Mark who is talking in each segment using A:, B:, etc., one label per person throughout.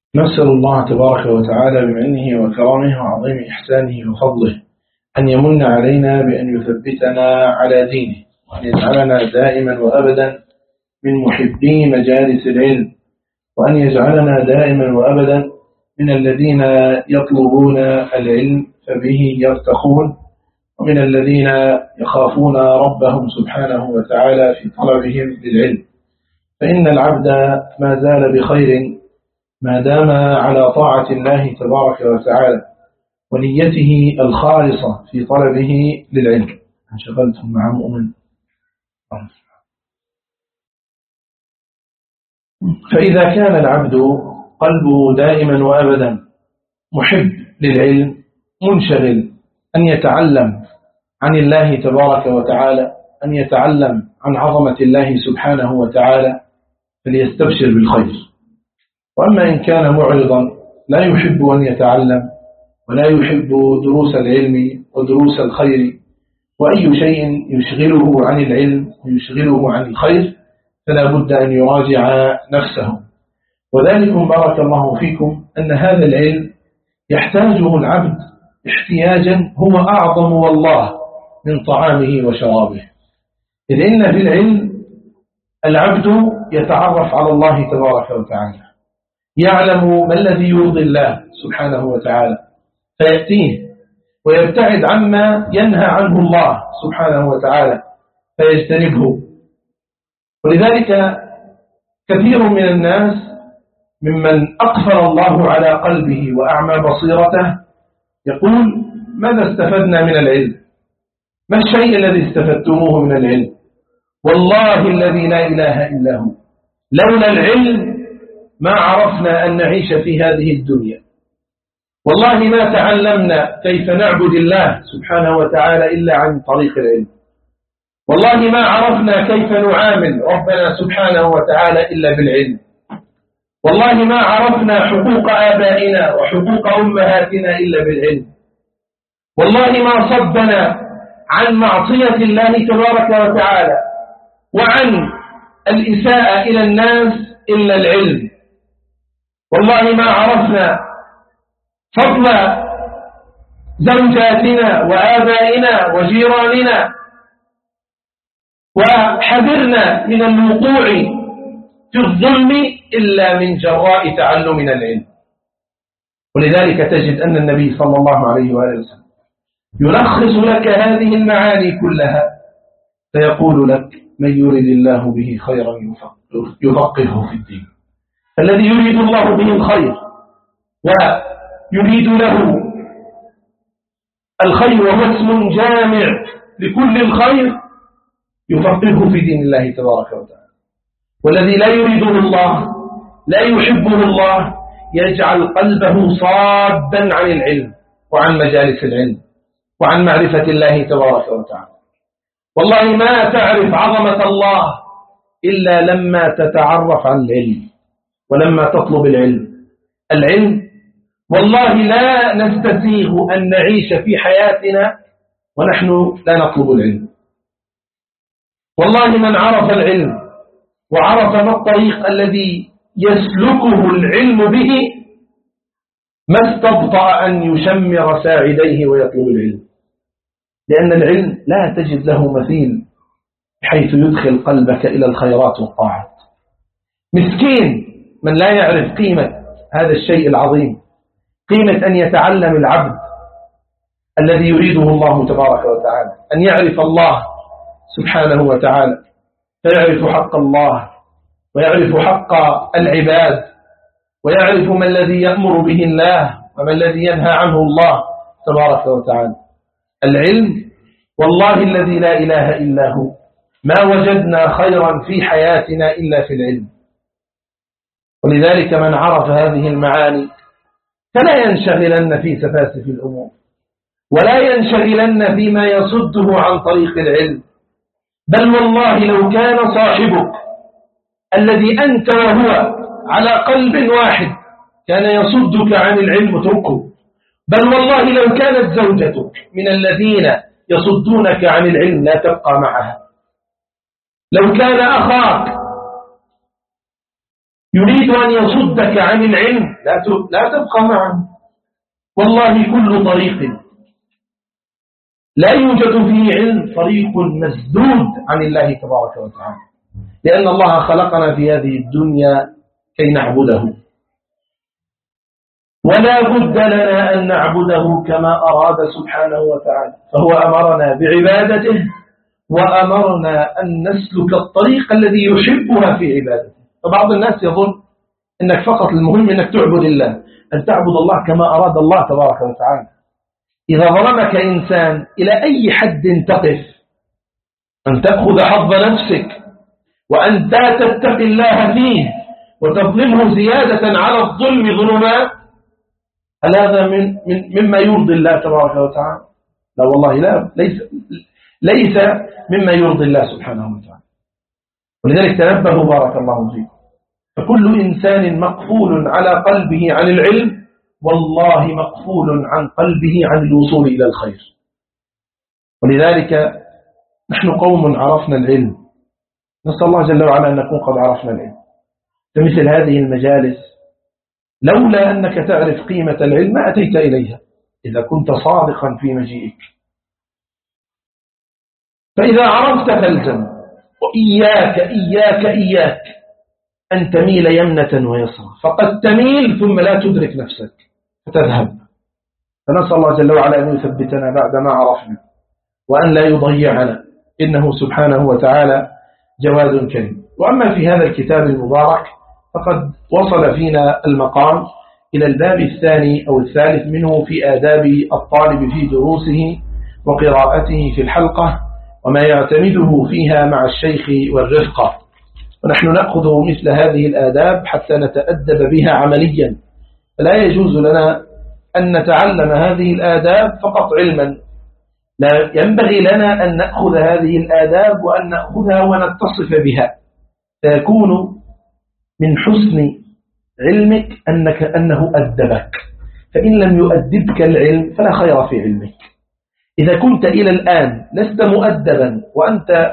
A: نسأل الله تبارك وتعالى بمنه وكرمه وعظيم إحسانه وفضله أن يمن علينا بأن يثبتنا على دينه، وأن يجعلنا دائما وأبدا من محبي مجالس العلم، وأن يجعلنا دائما وأبدا من الذين يطلبون العلم فبه يرتقون، ومن الذين يخافون ربهم سبحانه وتعالى في طلبهم للعلم. فإن العبد ما زال بخير ما دام على طاعة الله تبارك وتعالى ونيته الخالصة في طلبه للعلم. انشغلتم مع مؤمن. فإذا كان العبد قلبه دائما وأبدا محب للعلم منشغل أن يتعلم عن الله تبارك وتعالى، أن يتعلم عن عظمة الله سبحانه وتعالى، فليستبشر بالخير. وأما إن كان معرضا لا يحب أن يتعلم ولا يحب دروس العلم ودروس الخير، وأي شيء يشغله عن العلم ويشغله عن الخير فلا بد أن يراجع نفسه. وذلكم بارك الله فيكم أن هذا العلم يحتاجه العبد احتياجا هو أعظم والله من طعامه وشرابه، إذ إن في العلم العبد يتعرف على الله تبارك وتعالى، يعلم ما الذي يرضي الله سبحانه وتعالى فيأتيه، ويبتعد عما ينهى عنه الله سبحانه وتعالى فيجتنبه. ولذلك كثير من الناس ممن أقفل الله على قلبه وأعمى بصيرته يقول: ماذا استفدنا من العلم؟ ما الشيء الذي استفدتموه من العلم؟ والله الذي لا إله إلا هو لولا العلم ما عرفنا أن نعيش في هذه الدنيا، والله ما تعلمنا كيف نعبد الله سبحانه وتعالى إلا عن طريق العلم، والله ما عرفنا كيف نعامل ربنا سبحانه وتعالى إلا بالعلم، والله ما عرفنا حقوق آبائنا وحقوق أمهاتنا إلا بالعلم، والله ما صدنا عن معصية الله تبارك وتعالى وعن الإساءة إلى الناس إلا العلم، والله ما عرفنا فضل زوجاتنا وآبائنا وجيراننا وحذرنا من الوقوع في الظلم إلا من جراء تعلمنا العلم. ولذلك تجد أن النبي صلى الله عليه وآله وسلم يلخص لك هذه المعاني كلها فيقول لك: من يريد الله به خيرا يفقهه في الدين. الذي يريد الله به الخير ويريد له الخير وهو اسم جامع لكل الخير يفقهه في دين الله تبارك وتعالى. والذي لا يريده الله لا يحبه الله يجعل قلبه صادا عن العلم وعن مجالس العلم وعن معرفة الله تبارك وتعالى. والله ما تعرف عظمة الله إلا لما تتعرف عن العلم ولما تطلب العلم. والله لا نستسيغ أن نعيش في حياتنا ونحن لا نطلب العلم. والله من عرف العلم وعرف ما الطريق الذي يسلكه العلم به ما استبطأ أن يشمر ساعديه ويطلب العلم، لأن العلم لا تجد له مثيل حيث يدخل قلبك إلى الخيرات والطاعات. مسكين من لا يعرف قيمة هذا الشيء العظيم، قيمة أن يتعلم العبد الذي يريده الله تبارك وتعالى، أن يعرف الله سبحانه وتعالى فيعرف حق الله ويعرف حق العباد ويعرف ما الذي يأمر به الله وما الذي ينهى عنه الله تبارك وتعالى. العلم والله الذي لا إله إلا هو ما وجدنا خيرا في حياتنا إلا في العلم. ولذلك من عرف هذه المعاني فلا ينشغلن في سفاسف الأمور ولا ينشغلن فيما يصده عن طريق العلم، بل والله لو كان صاحبك الذي أنت وهو على قلب واحد كان يصدك عن العلم اتركه، بل والله لو كانت زوجتك من الذين يصدونك عن العلم لا تبقى معها، لو كان أخاك يريد أن يصدك عن العلم لا تبقى معه. والله كل طريق لا يوجد فيه علم طريق مسدود عن الله تبارك وتعالى، لأن الله خلقنا في هذه الدنيا كي نعبده، ولا بد لنا أن نعبده كما أراد سبحانه وتعالى، فهو أمرنا بعبادته وأمرنا أن نسلك الطريق الذي يحبها في عبادته. فبعض الناس يظن أنك فقط المهم أنك تعبد الله، أن تعبد الله كما أراد الله تبارك وتعالى. إذا ظلمك إنسان إلى أي حد تقف؟ أن تأخذ حظ نفسك وأن لا تتقي الله فيه وتظلمه زيادة على الظلم ظلمات، هل هذا مما يرضي الله تبارك وتعالى؟ لا والله لا، ليس مما يرضي الله سبحانه وتعالى. ولذلك تنبهوا بارك الله فيكم، فكل إنسان مقفول على قلبه عن العلم والله مقفول عن قلبه عن الوصول إلى الخير. ولذلك نحن قوم عرفنا العلم، نسأل الله جل وعلا أن نكون قد عرفنا العلم. فمثل هذه المجالس لولا أنك تعرف قيمة العلم ما أتيت إليها إذا كنت صادقا في مجيئك. فإذا عرفت فالزم، وإياك إياك إياك أن تميل يمنة ويسرى، فقد تميل ثم لا تدرك نفسك فتذهب. فنسأل الله جل وعلا أن يثبتنا بعد ما عرفنا وأن لا يضيعنا، إنه سبحانه وتعالى جواد كريم. وأما في هذا الكتاب المبارك فقد وصل فينا المقام إلى الباب الثاني أو الثالث منه في آداب الطالب في دروسه وقراءته في الحلقة وما يعتمده فيها مع الشيخ والرفقة. ونحن نأخذ مثل هذه الآداب حتى نتأدب بها عمليا، فلا يجوز لنا أن نتعلم هذه الآداب فقط علما، لا ينبغي لنا أن نأخذ هذه الآداب وأن نأخذها ونتصف بها، فيكون من حسن علمك أنه أدبك. فإن لم يؤدبك العلم فلا خير في علمك. إذا كنت إلى الآن لست مؤدبا وأنت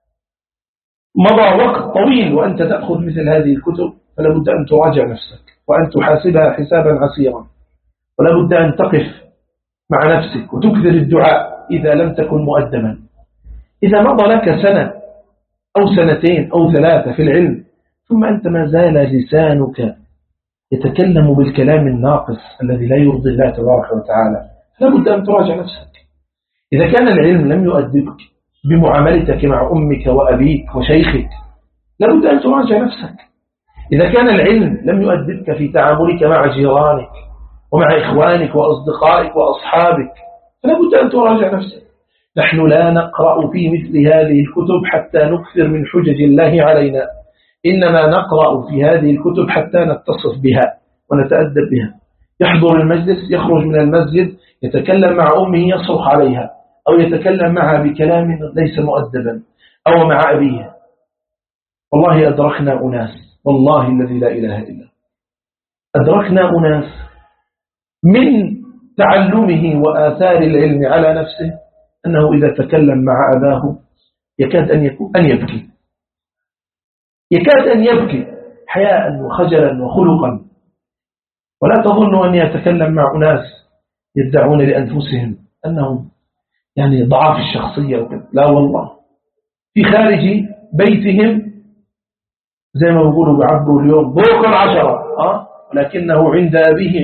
A: مضى وقت طويل وأنت تأخذ مثل هذه الكتب، فلا بد أن تراجع نفسك وأن تحاسبها حسابا عسيرا، ولا بد أن تقف مع نفسك وتكثر الدعاء إذا لم تكن مؤدبا. إذا مضى لك سنة أو سنتين أو ثلاثة في العلم ثم أنت ما زال لسانك يتكلم بالكلام الناقص الذي لا يرضي الله تبارك وتعالى، لا بد أن تراجع نفسك. إذا كان العلم لم يؤدبك بمعاملتك مع أمك وأبيك وشيخك، لا بد أن تراجع نفسك. إذا كان العلم لم يؤدبك في تعاملك مع جيرانك ومع إخوانك وأصدقائك وأصحابك، فلا بد أن تراجع نفسك. نحن لا نقرأ في مثل هذه الكتب حتى نكثر من حجج الله علينا، إنما نقرأ في هذه الكتب حتى نتصف بها ونتأدب بها. يحضر المجلس، يخرج من المسجد، يتكلم مع أمه يصرخ عليها أو يتكلم معها بكلام ليس مؤدبا، أو مع أبيه. والله أدركنا أناس، والله الذي لا إله إلا أدركنا أناس من تعلمه وآثار العلم على نفسه أنه إذا تكلم مع أباه يكاد أن يبكي، يكاد أن يبكي حياء وخجلا وخلقا. ولا تظن أن يتكلم مع أناس يدعون لأنفسهم أنهم يعني ضعاف الشخصية، لا والله، في خارج بيتهم زي ما بيقولوا بعبروا اليوم بوق العشرة، ولكنه عند أبيه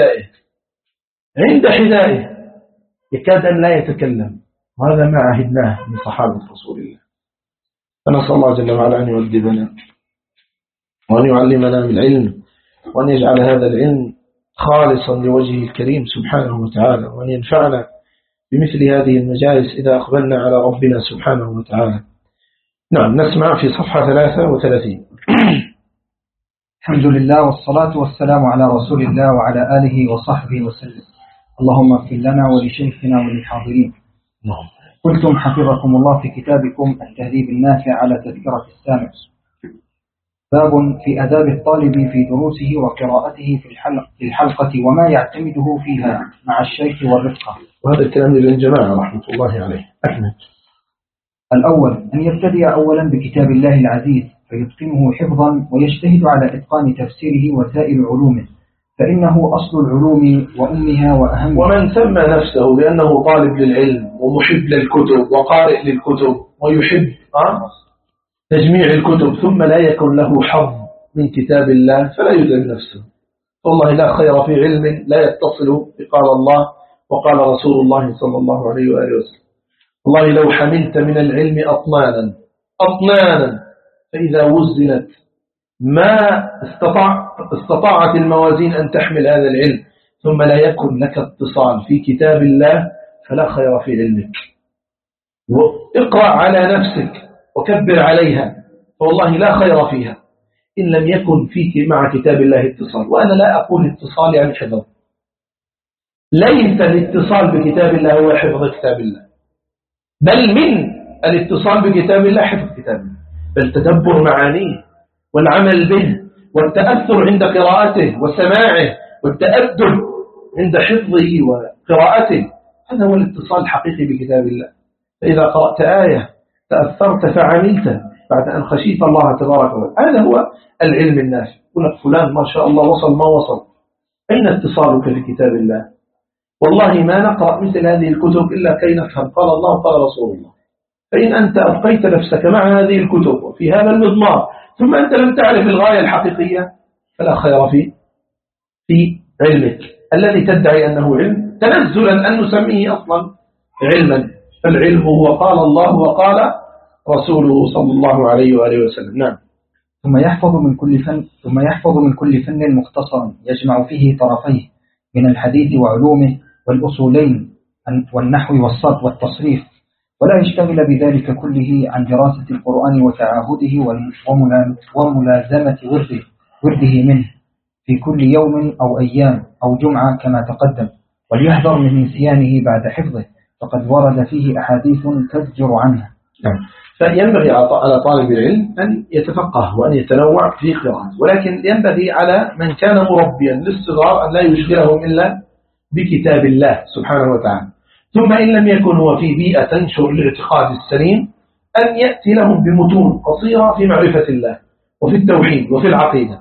A: عند حذائه يكاد أن لا يتكلم. وهذا ما عهدناه من صحابة رسول الله. فنسأل الله جل وعلا أن يؤدبنا وأن يعلمنا من العلم، وأن يجعل هذا العلم خالصا لوجهه الكريم سبحانه وتعالى، وأن ينفعنا بمثل هذه المجالس إذا أقبلنا على ربنا سبحانه وتعالى. نعم، نسمع في صفحة 33.
B: الحمد لله والصلاة والسلام على رسول الله وعلى آله وصحبه وسلم. اللهم اغفر لنا ولشيخنا وللحاضرين. قلتم حفظكم الله في كتابكم التهذيب النافع على تذكرة السامع، باب في آداب الطالب في دروسه وقراءته في الحلقة وما يعتمده فيها مع الشيخ والرفقة.
A: وهذا الكلام للجماعة رحمة الله عليه. أحمد.
B: الأول أن يبتدئ أولا بكتاب الله العزيز فيتقنه حفظا ويجتهد على إتقان تفسيره وسائر علومه، فإنه أصل العلوم وأمها وأهمها.
A: ومن سمى نفسه بأنه طالب للعلم ومحب للكتب وقارئ للكتب ويحب تجميع الكتب ثم لا يكن له حظ من كتاب الله فلا يذل نفسه. والله لا خير في علم لا يتصل بقال الله وقال رسول الله صلى الله عليه وآله وسلم. والله لو حملت من العلم أطنانا فإذا وزنت ما استطاعت الموازين أن تحمل هذا العلم ثم لا يكن لك اتصال في كتاب الله فلا خير في علمك. اقرأ على نفسك وكبر عليها فوالله لا خير فيها إن لم يكن فيك مع كتاب الله اتصال. وأنا لا أقول اتصال يعني حفظ، ليس الاتصال بكتاب الله هو حفظ كتاب الله، بل من الاتصال بكتاب الله حفظ كتاب الله، بل تدبر معانيه والعمل به والتأثر عند قراءته وسماعه والتأدب عند حفظه وقراءته، هذا هو الاتصال الحقيقي بكتاب الله. فإذا قرأت آية تأثرت فعملت بعد أن خشيت الله تبارك وتعالى، هذا هو العلم النافع. يقول لك فلان ما شاء الله وصل ما وصل، أين اتصالك بكتاب الله؟ والله ما نقرأ مثل هذه الكتب إلا كي نفهم قال الله وقال رسول الله. فإن أنت أبقيت نفسك مع هذه الكتب وفي هذا المضمار ثم أنت لم تعرف الغاية الحقيقية فلا خير في علمك الذي تدعي أنه علم، تنزلا أن نسميه أصلا علما. فالعلم هو قال الله وقال رسوله صلى الله عليه وآله وسلم. نعم.
B: ثم يحفظ من كل فن مختصرا يجمع فيه طرفيه من الحديث وعلومه والأصولين والنحو والصرف والتصريف، ولا يشتغل بذلك كله عن دراسة القرآن وتعاهده وملازمة ورده منه في كل يوم أو أيام أو جمعة كما تقدم، وليحذر من نسيانه بعد حفظه فقد ورد فيه أحاديث تزجر عنها.
A: فينبغي على طالب العلم أن يتفقه وأن يتنوع في قراءته، ولكن ينبغي على من كان مربيا للصغار أن لا يشغلهم إلا بكتاب الله سبحانه وتعالى. ثم إن لم يكن هو في بيئة تنشر الاعتقاد السليم أن يأتي لهم بمتون قصيرة في معرفة الله وفي التوحيد وفي العقيدة،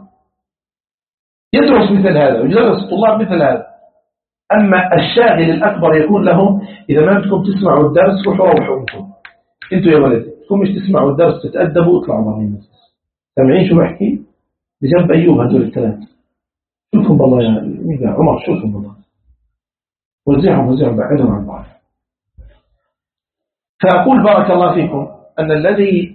A: يدرس مثل هذا ويدرس الطلاب مثل هذا. أما الشاغل الأكبر يكون لهم إذا ما بدكم تسمعوا الدرس روحوا انتوا يا ولد تكون مش تسمعوا الدرس تتأدبوا اطلعوا برا الناس. سامعين شو بحكي بجنب أيوب هدول الثلاثة؟ شوفهم بالله يا عمر، شوفهم بالله، وزعهم بعدهم عن بعض. فأقول بارك الله فيكم أن الذي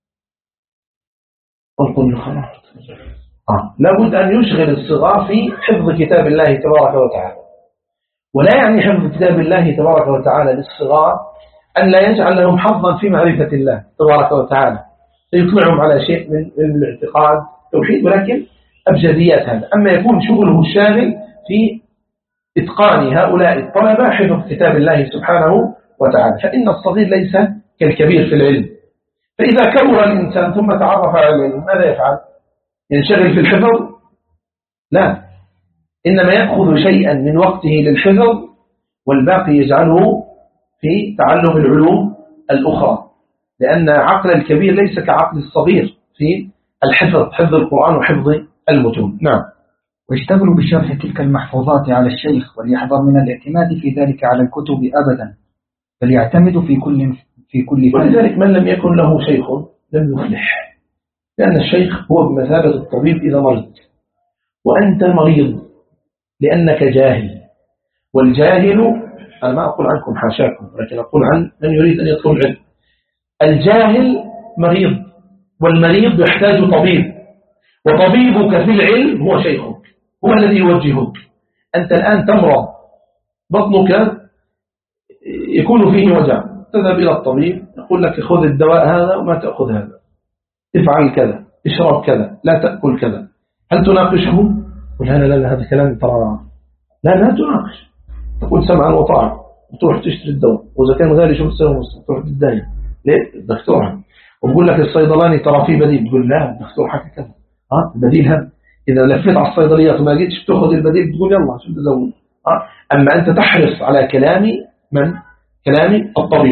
A: لابد أن يشغل الصغار في حفظ كتاب الله تبارك وتعالى. ولا يعني حفظ كتاب الله تبارك وتعالى للصغار أن لا يجعل لهم حظا في معرفة الله تبارك وتعالى فيطلعهم على شيء من الاعتقاد التوحيد، ولكن أبجديات هذا. أما يكون شغله الشاغل في إتقان هؤلاء الطلبة حفظ كتاب الله سبحانه وتعالى، فإن الصغير ليس كالكبير في العلم. فإذا كبر الإنسان ثم تعرف على العلم ماذا يفعل؟ ينشغل في الحفظ؟ لا، إنما يأخذ شيئا من وقته للحفظ والباقي يجعله في تعلم العلوم الأخرى، لأن عقل الكبير ليس كعقل الصغير في الحفظ، حفظ القرآن وحفظ المتون. نعم.
B: ويشتغل بشرح تلك المحفوظات على الشيخ، وليحذر من الاعتماد في ذلك على الكتب أبدا، بل يعتمد في كل فن.
A: ولذلك من لم يكن له شيخ لم يفلح، لأن الشيخ هو بمثابة الطبيب إذا مرض، وأنت مريض لأنك جاهل. والجاهل، أنا ما أقول عنكم حاشاكم، لكن أقول عن من يريد أن يطلب العلم. الجاهل مريض، والمريض يحتاج طبيب، وطبيبك في العلم هو شيخك، هو الذي يوجهك. أنت الآن تمرض، بطنك يكون فيه وجع، تذهب إلى الطبيب يقول لك خذ الدواء هذا وما تأخذ هذا، افعل كذا، اشرب كذا، لا تأكل كذا. هل تناقشه؟ لا هذا كلام ترى لا تناقش، تقول سمعا وطاعة وتروح تشتري الدواء، وإذا كان غالي شو بتسوي؟ تروح تداين ليه؟ الدكتور وبقول لك الصيدلاني ترى فيه بديل، تقول لا الدكتور حكى كذا، البديل هذا. إذا لفيت على الصيدليات وما جيتش تأخذ البديل تقول يلا شو تزود. أما أنت تحرص على كلام من؟ كلام الطبيب.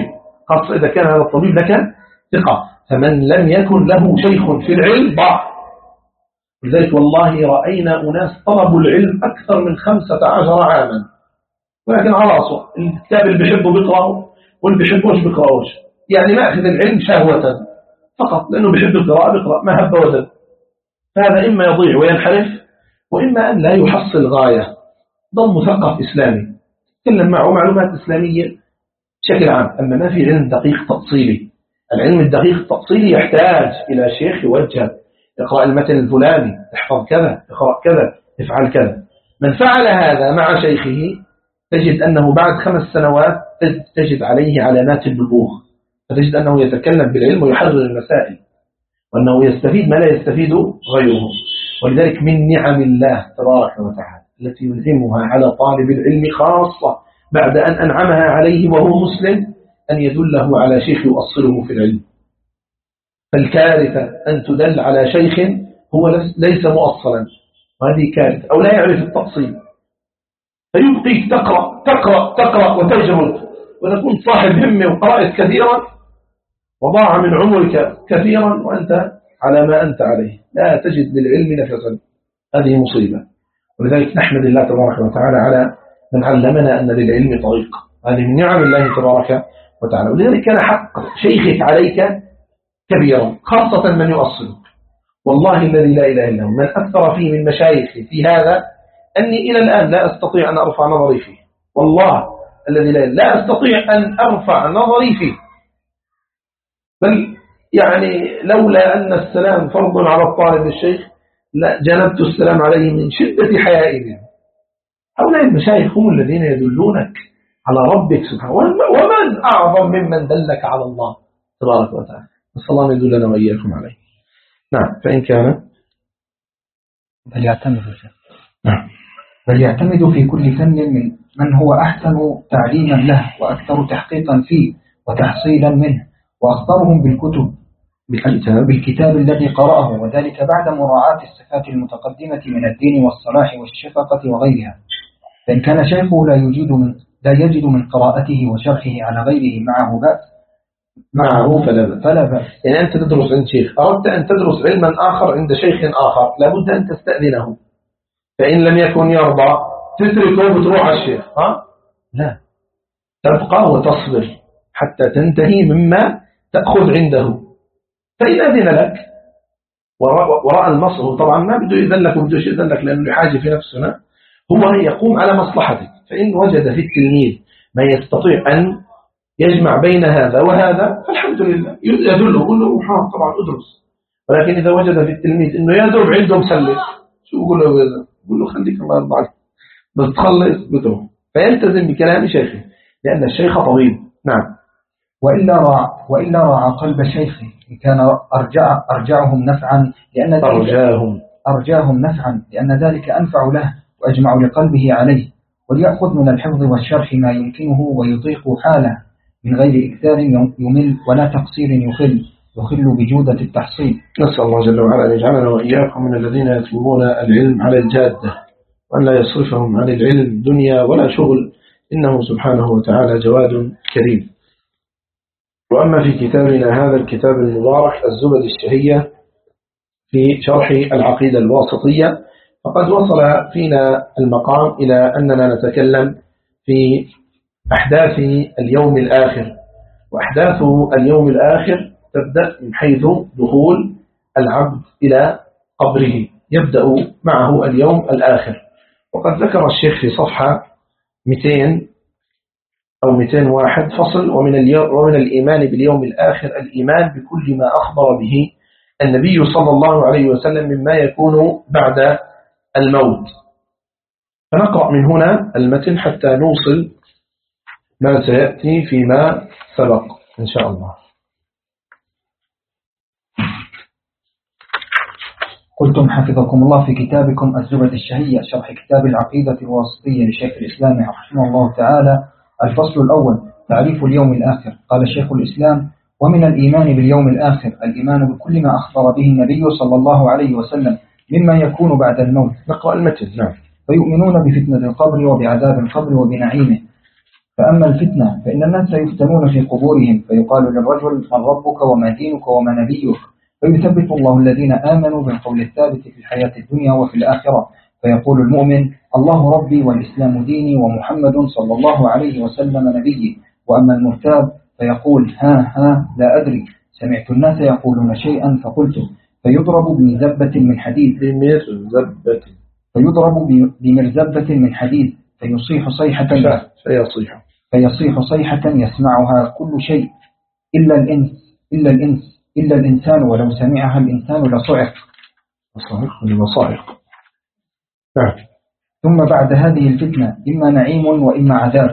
A: خاصة إذا كان هذا الطبيب لك ثقة. فمن لم يكن له شيخ في العلم ضاع. لذلك والله رأينا أناس طلبوا العلم أكثر من 15 عاما، ولكن على رأسه الكتاب اللي بيحبه بيقرأه واللي بيحبوش بيقرأوش، يعني ما أخذ العلم شهوة فقط لأنه بيحب القراءة بيقرأ ما هب ودل. فهذا إما يضيع وينحرف، وإما أن لا يحصل غاية، ضم مثقف إسلامي تكلم معه معلومات إسلامية بشكل عام، أما ما في علم دقيق تفصيلي. العلم الدقيق التفصيلي يحتاج إلى شيخ يوجه، اقرأ المتن الفلاني، احفظ كذا، اقرأ كذا، افعل كذا. من فعل هذا مع شيخه تجد أنه بعد 5 سنوات تجد عليه علامات البلوغ، فتجد أنه يتكلم بالعلم ويحرر المسائل، وأنه يستفيد ما لا يستفيد غيره. ولذلك من نعم الله تبارك وتعالى التي يلزمها على طالب العلم خاصة بعد أن أنعمها عليه وهو مسلم أن يدله على شيخ يؤصله في العلم. فالكارثة أن تدل على شيخ هو ليس مؤصلا، وهذه كارثة، أو لا يعرف التأصيل، فيبقيك تقرأ وتجرد وتكون صاحب همة وقرأت كثيرا وضاع من عمرك كثيرا وأنت على ما أنت عليه، لا تجد للعلم نفسا. هذه مصيبة. ولذلك نحمد الله تبارك وتعالى على من علمنا أن للعلم طريق، هذه من نعم الله تبارك وتعالى. ولذلك كان حق شيخك عليك كبيرا، خاصة من يؤصلك. والله الذي لا إله إلا هو من أثر فيه من مشايخي في هذا أني إلى الآن لا أستطيع أن أرفع نظري فيه، والله الذي لا أستطيع أن أرفع نظري فيه. بل يعني لولا أن السلام فرض على الطالب الشيخ جنبت السلام عليه من شدة حيائي منه. هؤلاء المشايخ هم الذين يدلونك على ربك سبحانه، ومن أعظم ممن دلك على الله تبارك وتعالى. نسأل الله أن يدلنا وإياكم عليه. نعم. فإن كان
B: بل يعتمد في كل فن من هو أحسن تعليما له وأكثر تحقيقا فيه وتحصيلا منه، وأخبرهم بالكتاب الذي قرأه، وذلك بعد مراعاة الصفات المتقدمة من الدين والصلاح والشفقة وغيرها. فإن كان شيخه لا يجد من قراءته وشرحه على غيره معه فلا بأس.
A: يعني أنت تدرس عند شيخ، أردت أن تدرس علما آخر عند شيخ آخر، لابد أن تستأذنه، فإن لم يكن يرضى تتركه وتروح على الشيخ. لا، تبقى وتصبر حتى تنتهي مما تأخذ عنده. فإن أذن لك وراء المصر، طبعا ما بده يذن لك وبده يذن لك لأنه حاجة في نفسنا، هو يقوم على مصلحتك. فإن وجد في التلميذ ما يستطيع أن يجمع بين هذا وهذا فالحمد لله يدله، يقول له طبعا أدرس. ولكن إذا وجد في التلميذ إنه يدرب عنده مسلس، شو يقول له؟ يقول له خليك الله يرضى عليك بس تخلص بتروح. فيلتزم بكلام شيخه لأن الشيخ طبيب. نعم.
B: وإلا راعى قلب شيخه إن كان أرجعهم نفعا، لأن ذلك أنفع له وأجمع لقلبه عليه، وليأخذ من الحفظ والشرح ما يمكنه ويطيق حاله من غير إكثار يمل ولا تقصير يخل بجودة التحصيل.
A: نسأل الله جل وعلا أن يجعلنا وإياكم من الذين يطلبون العلم على الجادة، وأن لا يصرفهم عن العلم دنيا ولا شغل، إنه سبحانه وتعالى جواد كريم. وأما في كتابنا هذا الكتاب المبارك الزبد الشهية في شرح العقيدة الواسطية، فقد وصل فينا المقام إلى أننا نتكلم في أحداث اليوم الآخر. وأحداث اليوم الآخر تبدأ من حيث دخول العبد إلى قبره، يبدأ معه اليوم الآخر. وقد ذكر الشيخ في صفحة 200 أو 201 فصل: ومن الإيمان باليوم الآخر الإيمان بكل ما أخبر به النبي صلى الله عليه وسلم مما يكون بعد الموت. فنقرأ من هنا المتن حتى نوصل ما سيأتي فيما سبق إن شاء الله.
B: قلتم حفظكم الله في كتابكم الزبد الشهية شرح كتاب العقيدة الواسطية لشيخ الإسلام رحمه الله تعالى: الفصل الأول: تعريف اليوم الآخر. قال شيخ الإسلام: ومن الإيمان باليوم الآخر الإيمان بكل ما أخبر به النبي صلى الله عليه وسلم مما يكون بعد الموت.
A: نقرأ المتن. نعم.
B: فيؤمنون بفتنة القبر وبعذاب القبر وبنعيمه، فأما الفتنة فإن الناس يفتنون في قبورهم، فيقال للرجل من ربك وما دينك وما نبيك، فيثبت الله الذين آمنوا بالقول الثابت في الحياة الدنيا وفي الآخرة، فيقول المؤمن الله ربي والإسلام ديني ومحمد صلى الله عليه وسلم نبيي. وأما المرتاب فيقول ها لا أدري، سمعت الناس يقولون شيئا فقلت، فيضرب بمرزبة من حديد فيصيح صيحة يسمعها كل شيء إلا الإنسان، ولو سمعها الإنسان لصعق. ثم بعد هذه الفتنة إما نعيم وإما عذاب،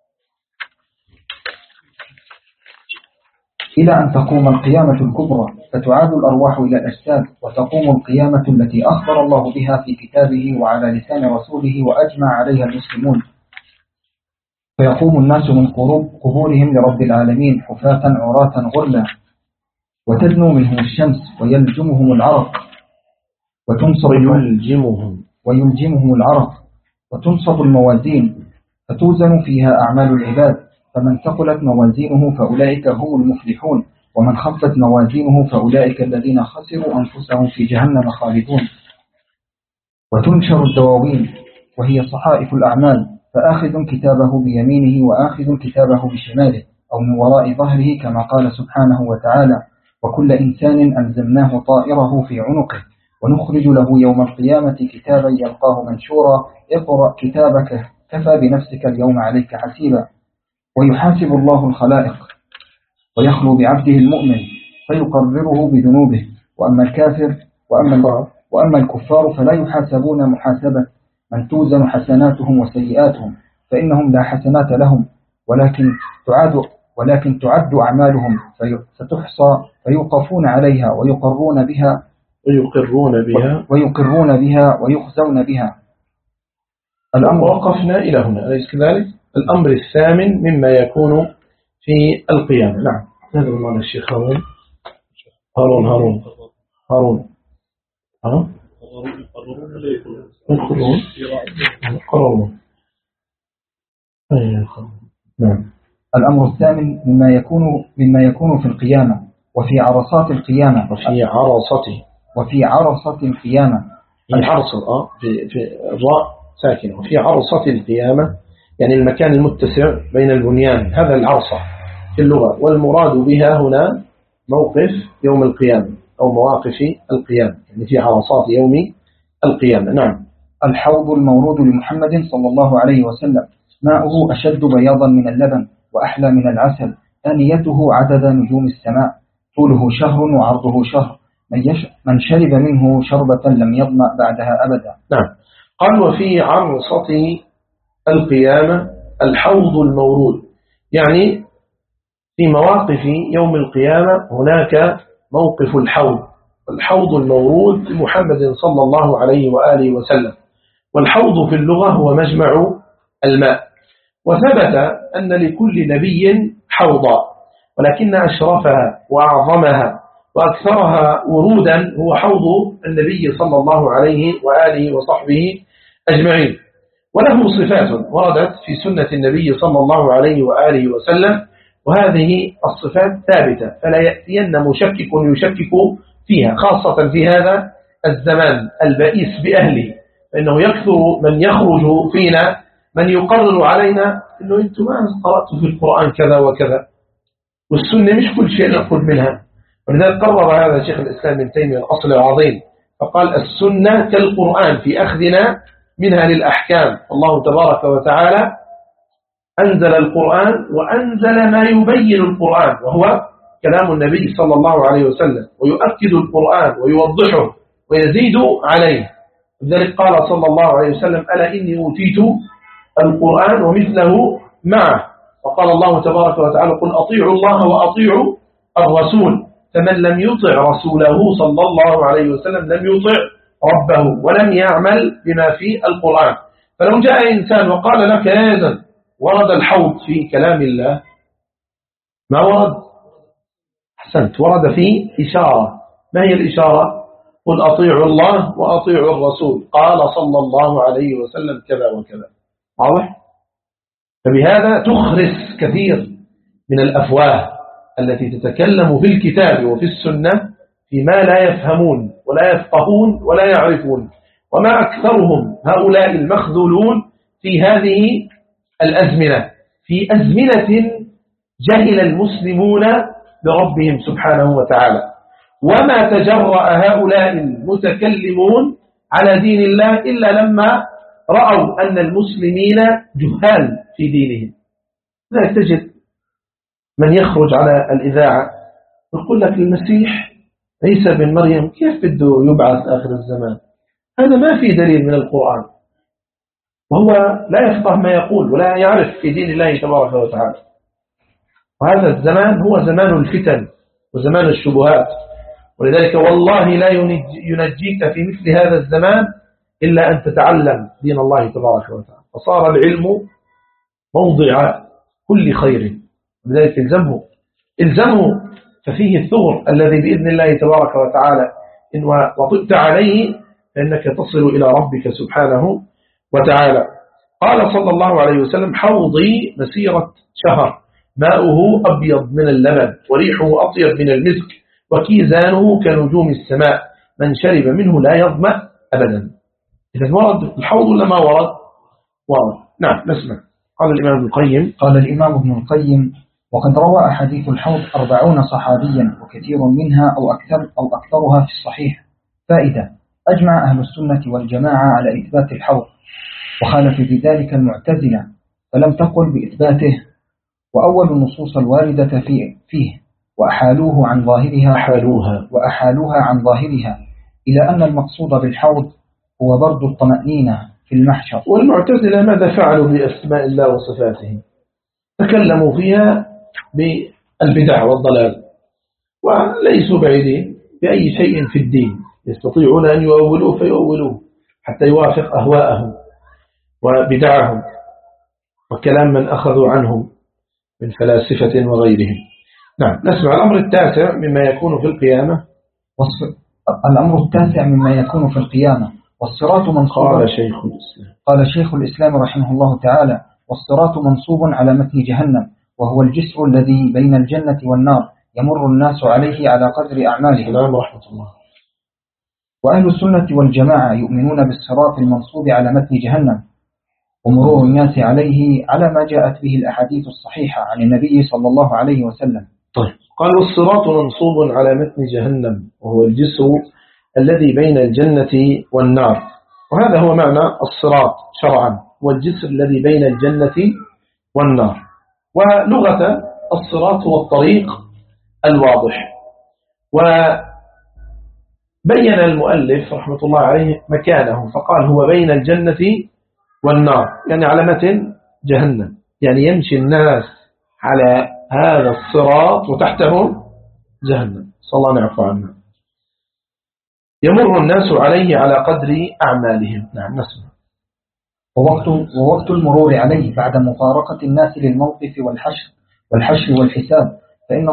B: إلى أن تقوم القيامة الكبرى، فتعاد الأرواح إلى الأجساد، وتقوم القيامة التي أخبر الله بها في كتابه وعلى لسان رسوله وأجمع عليها المسلمون. فيقوم الناس من قبورهم لرب العالمين حفاة عراة غرلا، وتدنو منهم الشمس ويلجمهم العرق، وتنصب الموازين، فتوزن فيها أعمال العباد، فمن ثقلت موازينه فأولئك هم المفلحون، ومن خفت موازينه فأولئك الذين خسروا أنفسهم في جهنم خالدون. وتنشر الدواوين وهي صحائف الأعمال، فآخذ كتابه بيمينه وآخذ كتابه بشماله أو من وراء ظهره، كما قال سبحانه وتعالى وكل إنسان ألزمناه طائره في عنقه ونخرج له يوم القيامة كتابا يلقاه منشورا اقرأ كتابك كفى بنفسك اليوم عليك حسيبا. ويحاسب الله الخلائق ويخلو بعبده المؤمن فيقرره بذنوبه. وأما الكفار فلا يحاسبون محاسبة من توزن حسناتهم وسيئاتهم، فإنهم لا حسنات لهم، ولكن تعد أعمالهم فتحصى فيوقفون عليها ويقرون بها ويخزون بها.
A: الأمر وقفنا إلى هنا، أليس كذلك؟ الأمر الثامن مما يكون في القيامة. نعم، هذا المعنى الشيخ هارون
B: نعم. الأمر الثامن مما يكون في القيامة وفي عرصات القيامة وفي عرصة القيامة.
A: العرصة في الراء ساكنة، وفي عرصة القيامة يعني المكان المتسع بين البنيان، هذا العرصة في اللغة، والمراد بها هنا موقف يوم القيامة أو مواقف القيامة، يعني في عرصات يوم القيامة. نعم.
B: الحوض المورود لمحمد صلى الله عليه وسلم، ماؤه أشد بياضا من اللبن وأحلى من العسل، آنيته عدد نجوم السماء، طوله شهر وعرضه شهر، من شرب منه شربة لم يظمأ بعدها أبدا.
A: نعم. قال وفي عرصة القيامة الحوض المورود، يعني في مواقف يوم القيامة هناك موقف الحوض المورود لمحمد صلى الله عليه وآله وسلم. والحوض في اللغة هو مجمع الماء، وثبت أن لكل نبي حوضا، ولكن أشرفها وأعظمها وأكثرها ورودا هو حوض النبي صلى الله عليه وآله وصحبه أجمعين. وله صفات وردت في سنة النبي صلى الله عليه وآله وسلم، وهذه الصفات ثابتة، فلا يأتين مشكك يشكك فيها، خاصة في هذا الزمان البئيس بأهله، فإنه يكثر من يخرج فينا من يقرر علينا إنه أنتم ما قرأتوا في القرآن كذا وكذا، والسنة مش كل شيء نأخذ منها. ولذلك قرر هذا شيخ الإسلام ابن تيمية الأصل العظيم، فقال السنة كالقرآن في أخذنا منها للأحكام. الله تبارك وتعالى أنزل القرآن وأنزل ما يبين القرآن، وهو كلام النبي صلى الله عليه وسلم، ويؤكد القرآن ويوضحه ويزيد عليه. لذلك قال صلى الله عليه وسلم ألا إني أوتيت القرآن ومثله معه. وقال الله تبارك وتعالى قل أطيعوا الله وأطيعوا الرسول، فمن لم يطع رسوله صلى الله عليه وسلم لم يطع ربه ولم يعمل بما في القرآن. فلو جاء إنسان وقال لك هذا ورد الحوض في كلام الله، ما ورد؟ أحسنت، ورد فيه إشارة. ما هي الإشارة؟ قل أطيعوا الله وأطيعوا الرسول، قال صلى الله عليه وسلم كذا وكذا. واضح؟ فبهذا تخرس كثير من الأفواه التي تتكلم في الكتاب وفي السنة فيما لا يفهمون ولا يفقهون ولا يعرفون. وما أكثرهم هؤلاء المخذولون في هذه الأزمنة، في أزمنة جهل المسلمون بربهم سبحانه وتعالى. وما تجرأ هؤلاء المتكلمون على دين الله إلا لما رأوا أن المسلمين جهال في دينهم. لا تجد من يخرج على الإذاعة يقول لك المسيح عيسى بن مريم كيف بده يبعث آخر الزمان؟ هذا ما في دليل من القرآن، وهو لا يفقه ما يقول ولا يعرف في دين الله تبارك وتعالى. وهذا الزمان هو زمان الفتن وزمان الشبهات، ولذلك والله لا ينجيك في مثل هذا الزمان إلا أن تتعلم دين الله تبارك وتعالى. فصار العلم موضع كل خير، لذلك الزمه ففيه الثغر الذي بإذن الله تبارك وتعالى إن وطئت عليه فإنك تصل إلى ربك سبحانه وتعالى. قال صلى الله عليه وسلم: حوضي مسيرة شهر، ماؤه أبيض من اللبن وريحه أطيب من المسك وكيزانه كنجوم السماء، من شرب منه لا يظمأ أبدا. إذا ورد الحوض ولا ما ورد؟ ورد. نعم نسمع. قال الإمام ابن القيم:
B: وقد روى أحاديث الحوض 40 صحابيا وكثير منها أو أكثرها في الصحيح. فائدة: أجمع أهل السنة والجماعة على إثبات الحوض، وخالف بذلك المعتزلة فلم تقل بإثباته، وأول النصوص الواردة فيه وأحالوها عن ظاهرها إلى أن المقصود بالحوض هو برد الطمأنينة في المحشر.
A: والمعتزلة ماذا فعلوا بأسماء الله وصفاته؟ تكلموا فيها بالبدع والضلال، وليسوا بعيدين بأي شيء في الدين، يستطيعون أن يؤولوه فيؤولوه حتى يوافق أهواءهم وبدعهم وكلام من أخذوا عنهم من فلاسفة وغيرهم. نعم نسمع. الأمر التاسع مما يكون في القيامة.
B: والصراط منصوب. قال شيخ الإسلام رحمه الله تعالى: والصراط منصوب على متن جهنم، وهو الجسر الذي بين الجنة والنار، يمر الناس عليه على قدر أعمالهم.
A: السلام رحمة الله.
B: وأهل السنة والجماعة يؤمنون بالصراط المنصوب على متن جهنم ومرور الناس عليه على ما جاءت به الأحاديث الصحيحة عن النبي صلى الله عليه وسلم.
A: طيب، قال: والصراط منصوب على متن جهنم وهو الجسر الذي بين الجنة والنار. وهذا هو معنى الصراط شرعا، والجسر الذي بين الجنة والنار. ولغة الصراط هو الطريق الواضح. وبين المؤلف رحمة الله عليه مكانه فقال: هو بين الجنة والنار، يعني على متن جهنم، يعني يمشي الناس على هذا الصراط وتحته جهنم، صلى الله نعفو عنه. يمر الناس عليه على قدر أعمالهم. نعم نسمع.
B: ووقت المرور عليه بعد مفارقة الناس للموقف والحشر والحساب، فإن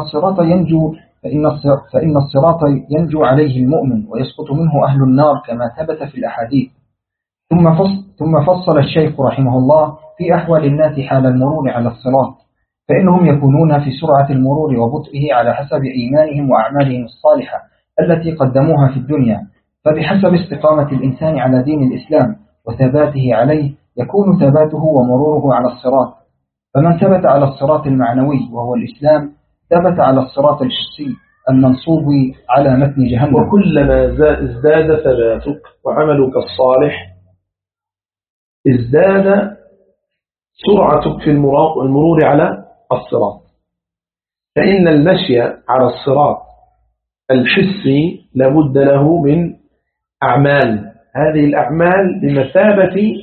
B: الصراط ينجو عليه المؤمن ويسقط منه أهل النار كما ثبت في الأحاديث. ثم فصل الشيخ رحمه الله في أحوال الناس حال المرور على الصراط، فإنهم يكونون في سرعة المرور وبطئه على حسب إيمانهم وأعمالهم الصالحة التي قدموها في الدنيا، فبحسب استقامة الإنسان على دين الإسلام وثباته عليه يكون ثباته ومروره على الصراط. فمن ثبت على الصراط المعنوي وهو الإسلام ثبت على الصراط الحسي المنصوب على متن جهنم.
A: وكلما ازداد ثباتك وعملك الصالح ازداد سرعتك في المرور على الصراط، فإن المشي على الصراط الحسي لابد له من أعمال، هذه الأعمال بمثابة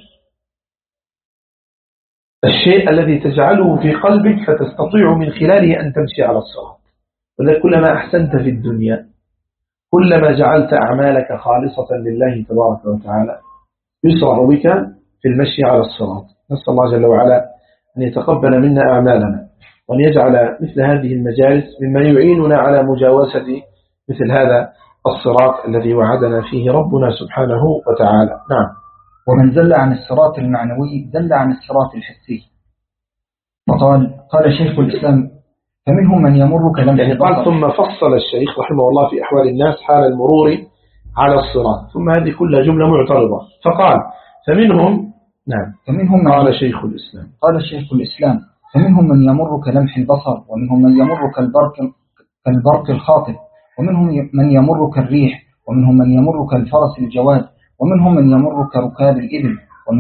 A: الشيء الذي تجعله في قلبك فتستطيع من خلاله أن تمشي على الصراط. كلما أحسنت في الدنيا كلما جعلت أعمالك خالصة لله تبارك وتعالى يسرع بك في المشي على الصراط. نسأل الله جل وعلا أن يتقبل منا أعمالنا وأن يجعل مثل هذه المجالس مما يعيننا على مجاوزة مثل هذا الصراط الذي وعدنا فيه ربنا سبحانه وتعالى. نعم.
B: ومن زل عن الصراط المعنوي زل عن الصراط الحسي. قال شيخ الإسلام فمنهم من يمر كلمح
A: يعني قال ثم فصل الشيخ رحمه الله في أحوال الناس حال المرور على الصراط، ثم هذه كلها جملة معترضة، فقال فمنهم قال شيخ
B: الإسلام فمنهم من يمر كلمح البصر، ومنهم من يمر كالبرق الخاطف، ومنهم من يمر كالريح، ومنهم من يمر كالفرس الجواد، ومنهم من يمر كركاب الإبل،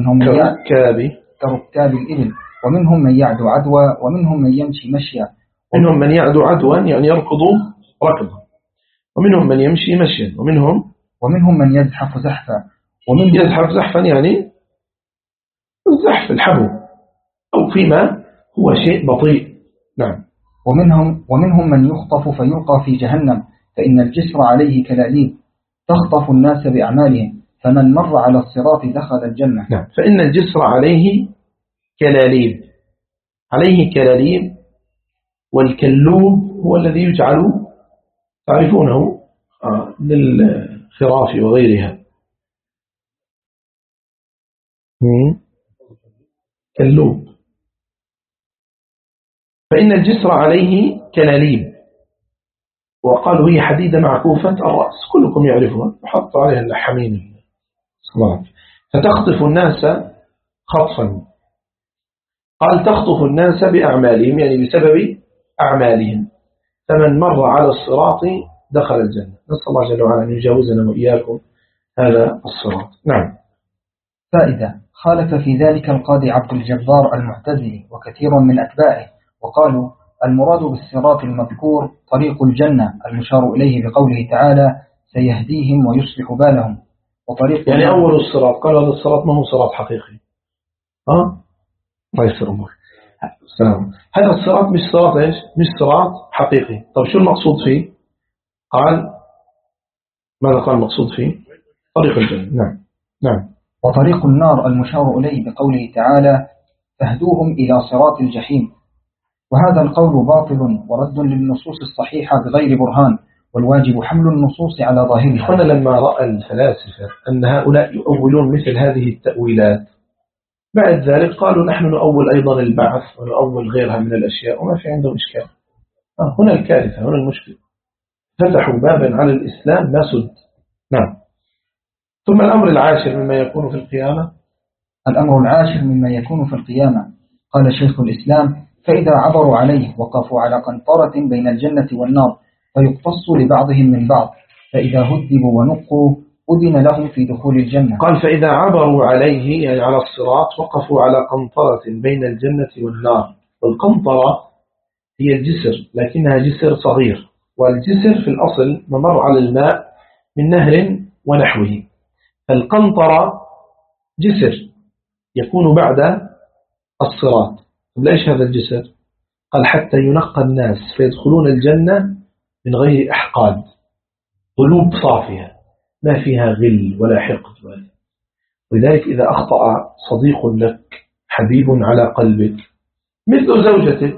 B: ومنهم من يعدو عدوى، ومنهم من يمشي مشيا.
A: منهم من يعدو عدوا يعني يركض ركضا، ومنهم من يمشي مشيا، ومنهم من
B: يزحف زحفا.
A: يزحف زحفا يعني الزحف الحبو أو فيما هو شيء بطيء. نعم.
B: ومنهم من يخطف فيلقى في جهنم، فإن الجسر عليه كلاليب تخطف الناس بأعمالهم، فمن مر على الصراط دخل الجنة.
A: نعم. فإن الجسر عليه كلاليب، والكلوب هو الذي يجعل تعرفونه للخراف وغيرها. كلوب. فإن الجسر عليه كلاليب، وقالوا هي حديدة معكوفة الرأس، كلكم يعرفها، وحط عليها اللحمين فتخطف الناس خطفا. قال تخطف الناس بأعمالهم يعني بسبب أعمالهم، فمن مر على الصراط دخل الجنة. نسأل الله جل وعلا أن يجاوزنا وإياكم هذا الصراط. نعم.
B: فائدة: خالف في ذلك القاضي عبد الجبار المعتزلي وكثير من أتباعه، وقالوا المراد بالصراط المذكور طريق الجنة المشار إليه بقوله تعالى سيهديهم ويصلح بالهم، وطريق
A: يعني أول الصراط. قال هذا الصراط ما هو صراط حقيقي. الله يسر أمور. هذا الصراط مش صراط إيش؟ مش صراط حقيقي. طب شو المقصود فيه؟ قال ماذا قال المقصود فيه؟ طريق الجنة. نعم.
B: وطريق النار المشار إليه بقوله تعالى فاهدوهم إلى صراط الجحيم. وهذا القول باطل ورد للنصوص الصحيحة بغير برهان، والواجب حمل النصوص على ظاهرها.
A: هنا لما رأى الفلاسفة أن هؤلاء يؤولون مثل هذه التأويلات، بعد ذلك قالوا نحن نؤول أيضا البعث ونؤول غيرها من الأشياء وما في عندهم إشكال. هنا الكارثة، هنا المشكلة، فتحوا بابا على الإسلام ما سد. نعم. ثم الأمر العاشر مما يكون في القيامة.
B: قال شيخ الإسلام فإذا عبروا عليه وقفوا على قنطرة بين الجنة والنار فيقتص لبعضهم من بعض، فإذا هدبوا ونقوا أذن لهم في دخول الجنة.
A: قال فإذا عبروا عليه يعني على الصراط وقفوا على قنطرة بين الجنة والنار. والقنطرة هي الجسر لكنها جسر صغير، والجسر في الأصل ممر على الماء من نهر ونحوه. فالقنطرة جسر يكون بعد الصراط. ليش هذا الجسر؟ قال حتى ينقى الناس فيدخلون الجنة من غير أحقاد، قلوب صافية ما فيها غل ولا حقد. ولذلك إذا أخطأ صديق لك حبيب على قلبك مثل زوجتك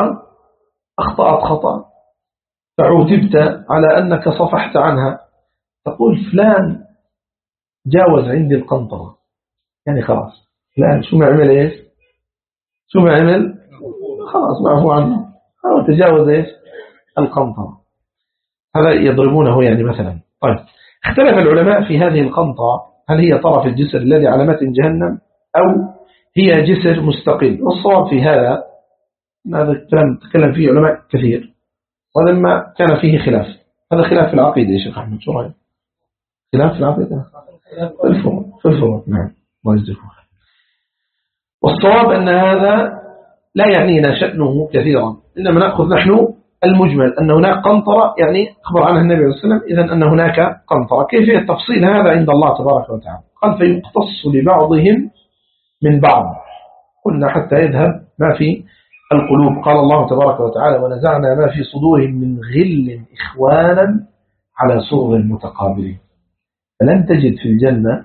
A: أخطأت خطأ فعوتبت على أنك صفحت عنها، تقول فلان جاوز عندي القنطرة، يعني خلاص فلان شو ما عمل إيش؟ شو ما عمل؟ خلاص معفو عنه، هو تجاوز إيش؟ القنطرة. هذا يضربونه يعني مثلا. طيب اختلف العلماء في هذه القنطرة، هل هي طرف الجسر الذي على متن جهنم أو هي جسر مستقل؟ والصواب في هذا الكلام تكلم فيه علماء كثير، ولما كان فيه خلاف. هذا خلاف في العقيدة يا شيخ أحمد، شو رأيك؟ خلاف في العقيدة في الفروع. نعم الله يجزيكم. والصواب أن هذا لا يعنينا شأنه كثيرا، إنما نأخذ نحن المجمل أن هناك قنطرة، يعني أخبر عنها النبي عليه الصلاة والسلام، إذن أن هناك قنطرة. كيفية التفصيل هذا عند الله تبارك وتعالى. قال فيقتص لبعضهم من بعض، قلنا حتى يذهب ما في القلوب. قال الله تبارك وتعالى ونزعنا ما في صدورهم من غل إخوانا على سرر متقابلين. فلن تجد في الجنة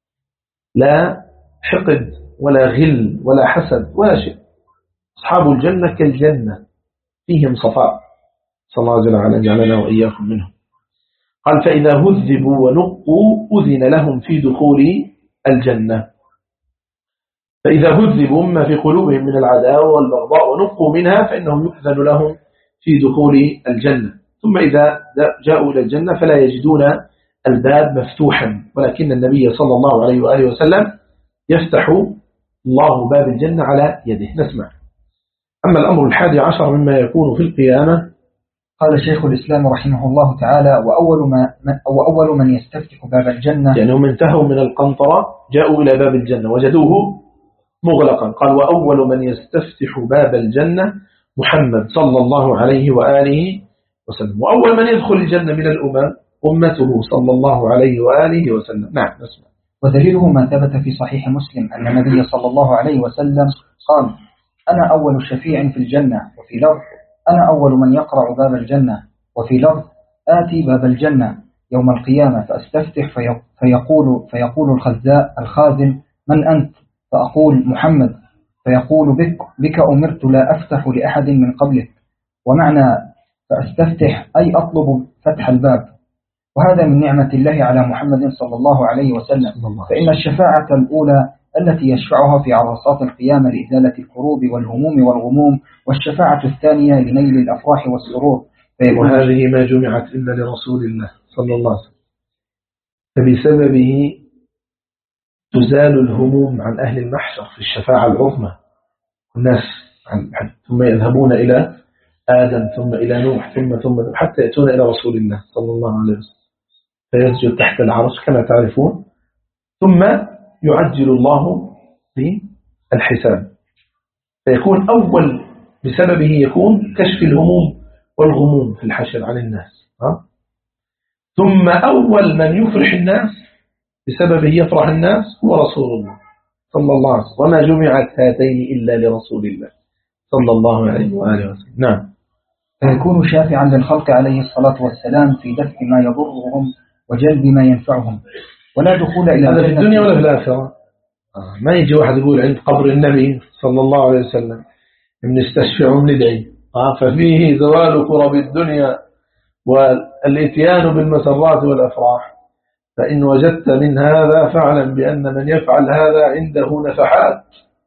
A: لا حقد ولا غل ولا حسد ولا شيء. أصحاب الجنة كالجنة فيهم صفاء، صلى الله جل وعلا جعلنا وإياكم منهم. قال فإذا هذبوا ونقوا أذن لهم في دخول الجنة. فإذا هذبوا ما في قلوبهم من العداوة والبغضاء ونقوا منها فإنهم يؤذن لهم في دخول الجنة. ثم إذا جاءوا إلى الجنة فلا يجدون الباب مفتوحا، ولكن النبي صلى الله عليه وآله وسلم يفتح الله باب الجنة على يده. نسمع. أما الأمر 11 مما يكون في القيامة،
B: قال شيخ الإسلام رحمه الله تعالى: وأول من يستفتح باب الجنة،
A: يعني هم انتهوا من القنطرة جاءوا إلى باب الجنة وجدوه مغلقا. قال: وأول من يستفتح باب الجنة محمد صلى الله عليه وآله وسلم، وأول من يدخل الجنة من الأمم أمته صلى الله عليه وآله وسلم. نعم نسمع.
B: ودليله ما ثبت في صحيح مسلم أن النبي صلى الله عليه وسلم قال: أنا أول شفيع في الجنة، وفي لفظ: أنا أول من يقرع باب الجنة، وفي لفظ: آتي باب الجنة يوم القيامة فأستفتح فيقول الخازن: من أنت؟ فأقول: محمد. فيقول: بك أمرت لا أفتح لأحد من قبلك. ومعنى فأستفتح أي أطلب فتح الباب. وهذا من نعمة الله على محمد صلى الله عليه وسلم. فإن الشفاعة الأولى التي يشفعها في عرصات القيامة لإزالة الكروب والهموم والغموم، والشفاعة الثانية لنيل الأفراح والسرور.
A: وهذه ما جمعت إلا لرسول الله صلى الله عليه وسلم، فبسببه تزال الهموم عن أهل المحشر في الشفاعة العظمى. الناس ثم يذهبون إلى آدم ثم إلى نوح ثم حتى يأتون إلى رسول الله صلى الله عليه وسلم فيسجد تحت العرش كما تعرفون، ثم يعجل الله بالحساب، فيكون أول بسببه يكون كشف الهموم والغموم في الحشر عن الناس. ثم أول من يفرح الناس بسببه يفرح الناس هو رسول الله صلى الله عليه وسلم، وما جمعت هاتين إلا لرسول الله صلى الله عليه وآله وسلم. نعم.
B: فيكون شافعا للخلق عليه الصلاة والسلام في دفع ما يضرهم وجلب ما ينفعهم، ولا دخول إلى
A: هذا في الدنيا ولا في الآخرة. ما يجي واحد يقول عند قبر النبي صلى الله عليه وسلم نستشفع وندعي، ففيه زوال كرب الدنيا والاتيان بالمسرات والأفراح، فإن وجدت من هذا فاعلم بأن من يفعل هذا عنده نفحات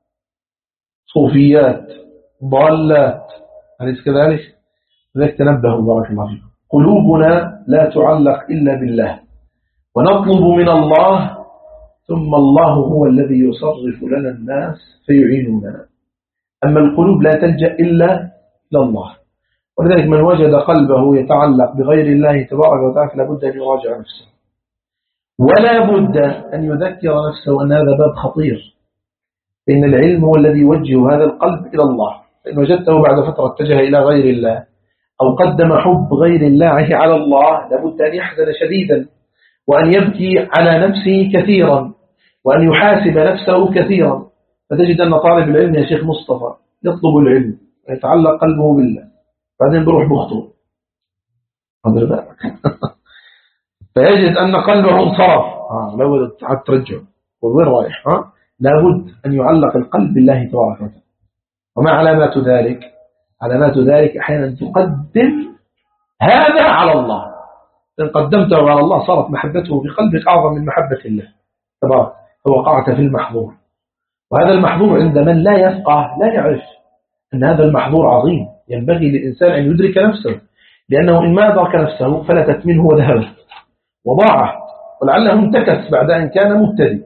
A: صوفيات ضالات. أليس كذلك؟ لذلك تنبهوا بارك الله فيكم. قلوبنا لا تعلق إلا بالله، ونطلب من الله، ثم الله هو الذي يصرف لنا الناس فيعيننا. أما القلوب لا تلجأ إلا لله، ولذلك من وجد قلبه يتعلق بغير الله تبارك وتعالى لابد أن يراجع نفسه، ولا بد أن يذكر نفسه أن هذا باب خطير، لأن العلم هو الذي يوجه هذا القلب إلى الله. فإن وجدته بعد فترة اتجه إلى غير الله أو قدم حب غير الله على الله لابد أن يحزن شديدا، وأن يبكي على نفسه كثيرا، وأن يحاسب نفسه كثيرا. فتجد أن طالب العلم يا شيخ مصطفى يطلب العلم ويتعلق قلبه بالله، بعدين بروح بخطوه هذا بالك فيجد أن قلبه انصرف. لو ترجع وين رايح؟ لابد أن يعلق القلب بالله تبارك وتعالى. وما علامات ذلك؟ علامات ذلك أحيانا تقدم هذا على الله، إن قدمته على الله صارت محبته في قلبك أعظم من محبة الله تبارك، فوقعت في المحظور. وهذا المحظور عند من لا يفقه لا يعرف أن هذا المحظور عظيم، ينبغي للإنسان أن يدرك نفسه، لأنه إن ما أدرك نفسه فلتت منه وذهبت وضاعت، ولعله انتكس بعد أن كان مهتدي.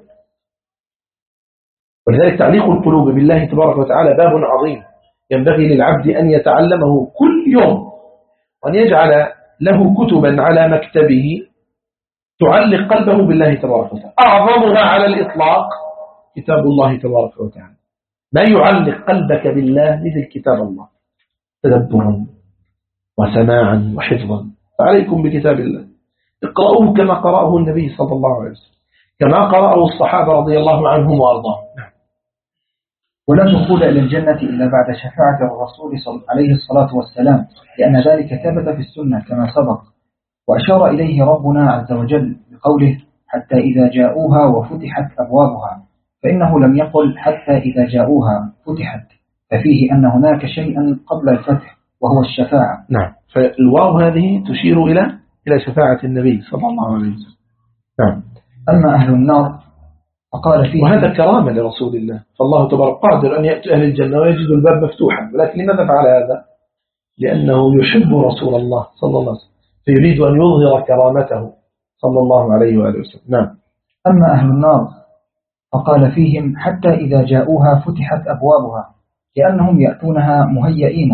A: ولذلك تعليق القلوب بالله تبارك وتعالى باب عظيم ينبغي للعبد أن يتعلمه كل يوم، وأن يجعل له كتبا على مكتبه تعلق قلبه بالله تبارك وتعالى. أعظمها على الإطلاق كتاب الله تبارك وتعالى. ما يعلق قلبك بالله مثل كتاب الله تدبرا وسماعا وحفظا. فعليكم بكتاب الله، اقرأوه كما قرأه النبي صلى الله عليه وسلم، كما قرأه الصحابة رضي الله عنهم وأرضاهم.
B: ولا دخول إلى الجنة إلا بعد شفاعة الرسول عليه الصلاة والسلام، لأن ذلك ثبت في السنة كما سبق. وأشار إليه ربنا عز وجل بقوله: حتى إذا جاءوها وفتحت أبوابها، فإنه لم يقل حتى إذا جاءوها فتحت، ففيه أن هناك شيئا قبل الفتح وهو الشفاعة.
A: نعم، فالواو هذه تشير إلى شفاعة النبي صلى الله عليه وسلم. نعم.
B: أما أهل النار فقال فيه
A: وهذا كرامة لرسول الله، فالله تبارك قادر أن يأتي أهل الجنة ويجد الباب مفتوحا، ولكن لماذا فعل هذا؟ لأنه يحب رسول الله صلى الله عليه وسلم، فيريد أن يظهر كرامته صلى الله عليه وآله وسلم. نعم.
B: أما أهل النار فقال فيهم حتى إذا جاءوها فتحت أبوابها لأنهم يأتونها مهيئين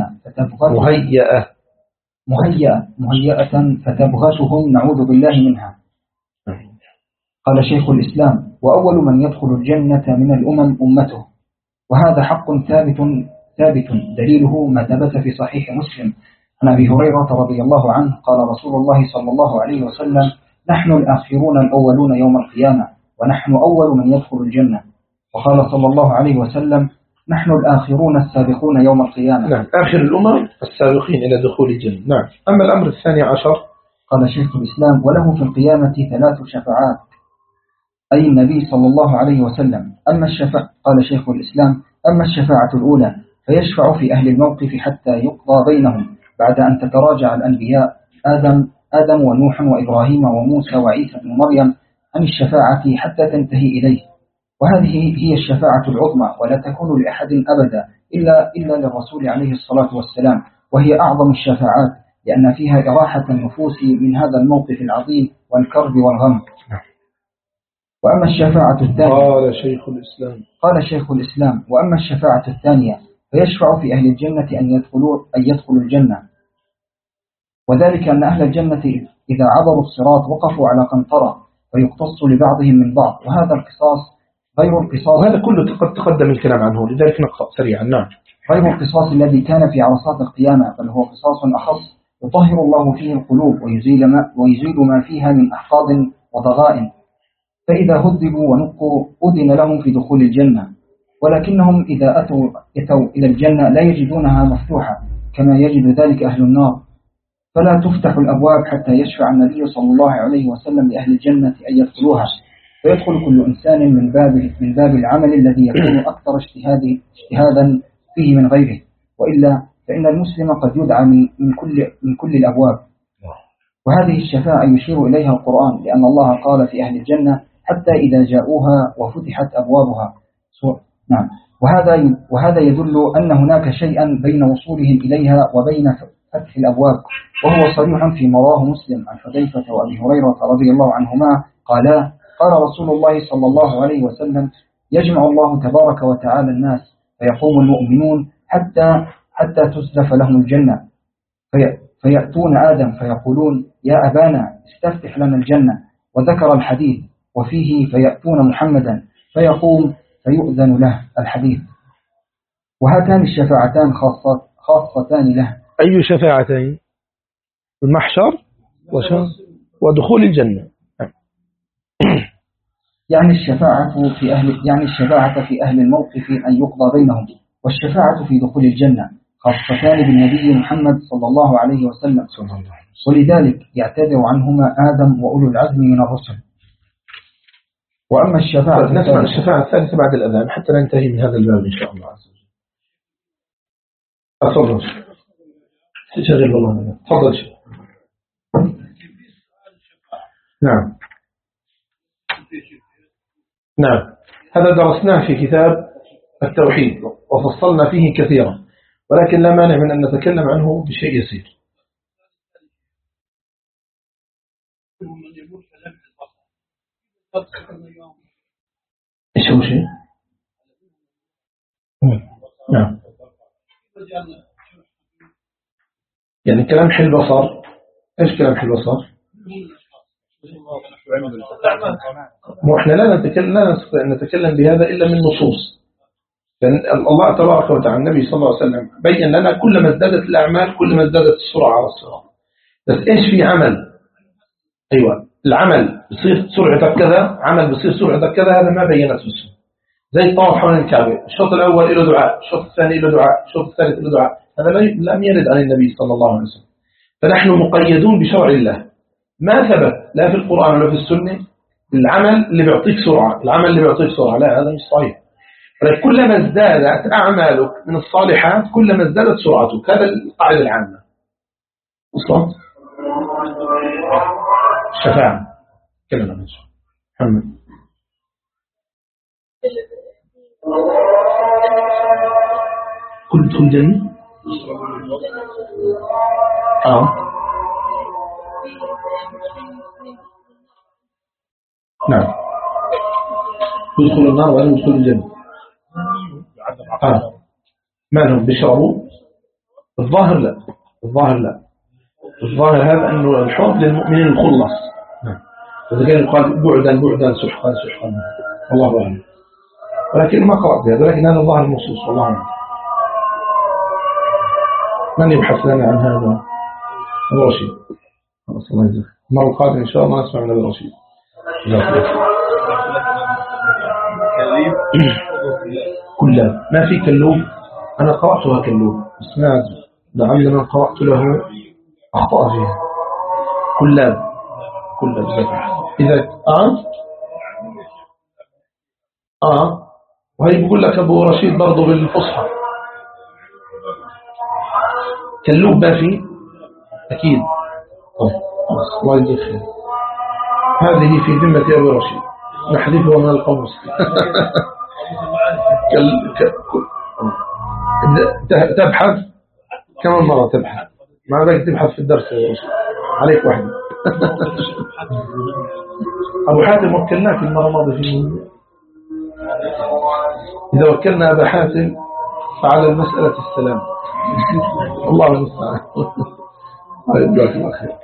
B: مهيئة فتبغتهم نعوذ بالله منها. قال شيخ الإسلام: وأول من يدخل الجنة من الأمم أمته، وهذا حق ثابت دليله ما ثبت في صحيح مسلم عن أبي هريرة رضي الله عنه قال رسول الله صلى الله عليه وسلم: نحن الآخرون الأولون يوم القيامة، ونحن أول من يدخل الجنة. وقال صلى الله عليه وسلم: نحن الآخرون السابقون يوم القيامة.
A: نعم، آخر الأمم السابقين إلى دخول الجنة. نعم. أما الأمر الثاني عشر،
B: قال شيخ الإسلام: وله في القيامة 3 شفاعات، أي النبي صلى الله عليه وسلم. قال شيخ الإسلام: أما الشفاعة الأولى فيشفع في أهل الموقف حتى يقضى بينهم بعد أن تتراجع الأنبياء آدم ونوح وإبراهيم وموسى وعيسى بن مريم عن الشفاعة حتى تنتهي إليه. وهذه هي الشفاعة العظمى، ولا تكون لأحد أبدا إلا للرسول عليه الصلاة والسلام، وهي أعظم الشفاعات لأن فيها إراحة النفوس من هذا الموقف العظيم والكرب والغم. وأما الشفاعة الثانية، قال شيخ الإسلام: وأما الشفاعة الثانية فيشفع في أهل الجنة أن يدخلوا الجنة، وذلك أن أهل الجنة إذا عبروا الصراط وقفوا على قنطرة ويقتص لبعضهم من بعض، وهذا القصاص غير القصاص،
A: وهذا كله قد تقدم الكلام عنه، لذلك نقرأ سريعا. نعم.
B: غير القصاص الذي كان في عرصات القيامة، بل هو قصاص أخص يطهر الله فيه القلوب ويزيل ما فيها من أحقاد وضغائن. فإذا هذبوا ونقوا أذن لهم في دخول الجنة، ولكنهم إذا أتوا إلى الجنة لا يجدونها مفتوحة كما يجد ذلك أهل النار، فلا تفتح الأبواب حتى يشفع النبي صلى الله عليه وسلم لأهل الجنة أن يدخلوها، فيدخل كل إنسان من باب العمل الذي يكون أكثر اجتهادا فيه من غيره، وإلا فإن المسلم قد يدعى من كل الأبواب. وهذه الشفاعة يشير إليها القرآن، لأن الله قال في أهل الجنة: حتى إذا جاءوها وفتحت أبوابها. نعم. وهذا يدل أن هناك شيئا بين وصولهم إليها وبين فتح الأبواب، وهو صريح فيما رواه مسلم عن حذيفة وأبي هريرة رضي الله عنهما قال رسول الله صلى الله عليه وسلم: يجمع الله تبارك وتعالى الناس فيقوم المؤمنون حتى تزلف لهم الجنة، فيأتون آدم فيقولون: يا أبانا استفتح لنا الجنة، وذكر الحديث، وفيه فيأتون محمدا فيقوم فيؤذن له الحديث. وهاتان الشفاعتان خاصتان له.
A: أي شفاعتين؟ المحشر ودخول الجنة.
B: يعني الشفاعة في أهل الموقف أن يقضى بينهم، والشفاعة في دخول الجنة خاصتان بالنبي محمد صلى الله عليه وسلم، ولذلك يعتذر عنهما آدم وأولو العزم من الرسل. وأما الشفاعة
A: نسمع الشفاعة الثالثة بعد الأذان حتى ننتهي من هذا الباب إن شاء الله عز وجل. أفضل شغل والله. تفضل شيء. نعم، هذا درسناه في كتاب التوحيد وفصلنا فيه كثيرا، ولكن لا مانع من أن نتكلم عنه بشيء يسير. إيش هو شيء؟ نعم، يعني كلام حل بصر. إيش كلام حل بصر؟ إحنا لا نستطيع أن نتكلم بهذا إلا من نصوص، لأن الله تبارك وتعالى النبي صلى الله عليه وسلم بين لنا كلما ازدادت الأعمال كلما ازدادت السرعة على الصراط. بس إيش في عمل؟ أيوة، العمل بصير سرعتك كذا، عمل بصير سرعتك كذا، هذا ما بينته السنة. زي الطواف حول الكعبة، الشوط الأول له دعاء، الشوط الثاني له دعاء، الشوط الثالث له دعاء، هذا لم يرد عن النبي صلى الله عليه وسلم. فنحن مقيدون بشرع الله، ما ثبت لا في القرآن ولا في السنة العمل اللي بيعطيك سرعة، العمل اللي بيعطيك سرعة، لا، هذا مش صحيح. كلما ازدادت أعمالك من الصالحات كلما ازدادت سرعتك، هذا القاعدة العامة. وصلت؟ الشفاعة كلمة محمد. كل تدخل الجنة. نعم، يدخل النار ولا يدخل الجنة. ما لهم بيشربوا؟ الظاهر لا، الظاهر هذا أنه الحوض للمؤمنين الخلص. نعم، إذا كان يقال بعدا سحقا والله أعلم، ولكن ما قرأت هذا، لكن هذا ظاهر النصوص والله أعلم. من يبحث لنا عن هذا؟ الرشيد. خلاص، الله يجزاك. المرة القادمة إن شاء الله نسمع من الرشيد. كلاب، ما في كلوب. أنا قرأتها كلوب بس ما أدري لعل من قرأت له أخطأ فيها. كلاب إذا وهي بيقول لك أبو رشيد برضو بالفصحى كلوب ما في أكيد. طيب الله يجزيك خير. هذه في ذمة أبو رشيد نحذفها من القاموس. تبحث كمان مرة، تبحث ما بدك تبحث في الدرس يا رشيد، عليك واحدة. أبو حاتم وكلناك المرة الماضية في إذا وكلنا أبا حاتم فعلى المسألة السلام. الله المستعان. الله يبارك الله خير.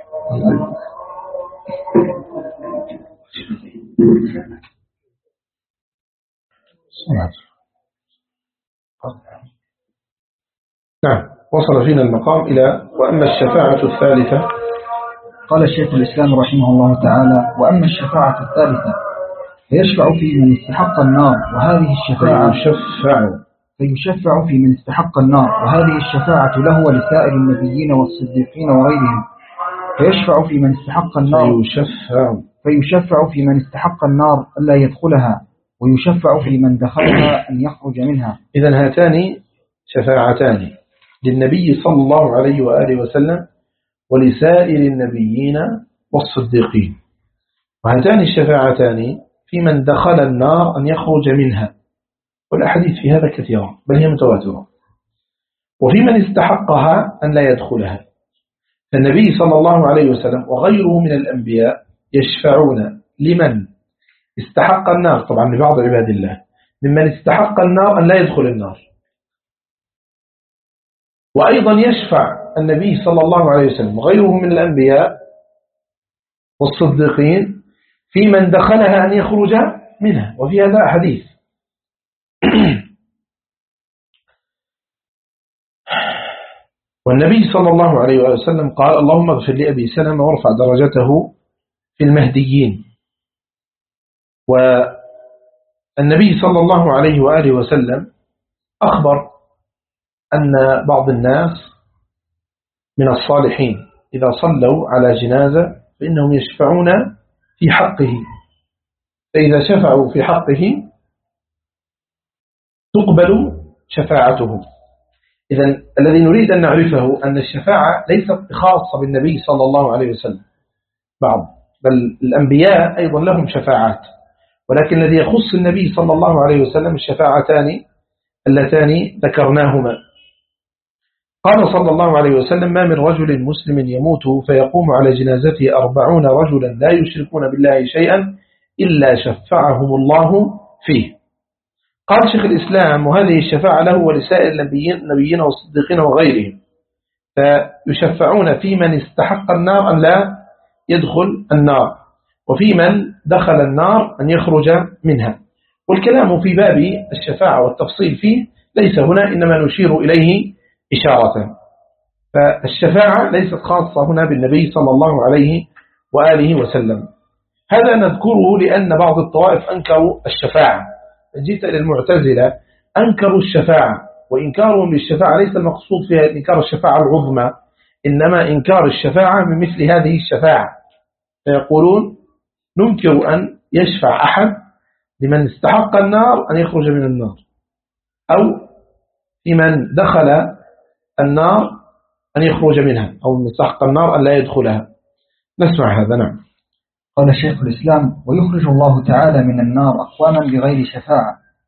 A: نعم، وصل فينا المقام إلى وأما الشفاعة الثالثة.
B: قال الشيخ الإسلام رحمه الله تعالى: وأما الشفاعة الثالثة فيشفع في من استحق النار، وهذه الشفاعة فيشفع في من استحق النار، وهذه الشفاعة له ولسائر النبيين والصديقين وغيرهم. فيشفع في من استحق النار، فيشفع في من استحق النار ألا يدخلها، ويشفع في من دخلها أن يخرج منها.
A: إذن هاتان شفاعتان للنبي صلى الله عليه وآله وسلم ولسائر النبيين والصديقين، وهاتان الشفاعتان في من دخل النار أن يخرج منها، والأحاديث في هذا كثيرة بل هي متواترة. وفي من استحقها أن لا يدخلها، فالنبي صلى الله عليه وسلم وغيره من الأنبياء يشفعون لمن استحق النار، طبعا لبعض عباد الله، ممن استحق النار أن لا يدخل النار. وأيضا يشفع النبي صلى الله عليه وسلم وغيره من الأنبياء والصديقين في من دخلها أن يخرج منها، وفي هذا حديث. والنبي صلى الله عليه وسلم قال: اللهم اغفر لأبي سلمة وارفع درجته في المهديين. والنبي صلى الله عليه وآله وسلم أخبر أن بعض الناس من الصالحين إذا صلوا على جنازة فإنهم يشفعون في حقه، فإذا شفعوا في حقه تقبل شفاعتهم. إذن الذي نريد أن نعرفه أن الشفاعة ليست خاصة بالنبي صلى الله عليه وسلم بل الأنبياء أيضا لهم شفاعات، ولكن الذي يخص النبي صلى الله عليه وسلم الشفاعتان اللتان ذكرناهما. قال صلى الله عليه وسلم: ما من رجل مسلم يموت فيقوم على جنازته 40 رجلا لا يشركون بالله شيئا إلا شفعهم الله فيه. قال شيخ الإسلام: وهذه الشفاعة له ولسائر النبيين والصديقين وغيرهم، فيشفعون في من استحق النار أن لا يدخل النار، وفي من دخل النار أن يخرج منها. والكلام في باب الشفاعة والتفصيل فيه ليس هنا، إنما نشير إليه إشارة. فالشفاعة ليست خاصة هنا بالنبي صلى الله عليه وآله وسلم. هذا نذكره لأن بعض الطوائف أنكروا الشفاعة. جئت إلى المعتزلة أنكروا الشفاعة، وإنكارهم للشفاعة ليس المقصود فيها إنكار الشفاعة العظمى، إنما إنكار الشفاعة من مثل هذه الشفاعة. فيقولون: ننكر أن يشفع أحد لمن استحق النار أن يخرج من النار، أو لمن دخل النار أن يخرج منها، أو من استحق النار أن لا يدخلها. نسمع هذا. نعم.
B: قال شيخ الإسلام: ويخرج الله تعالى من النار أقواما بغير شفاعة،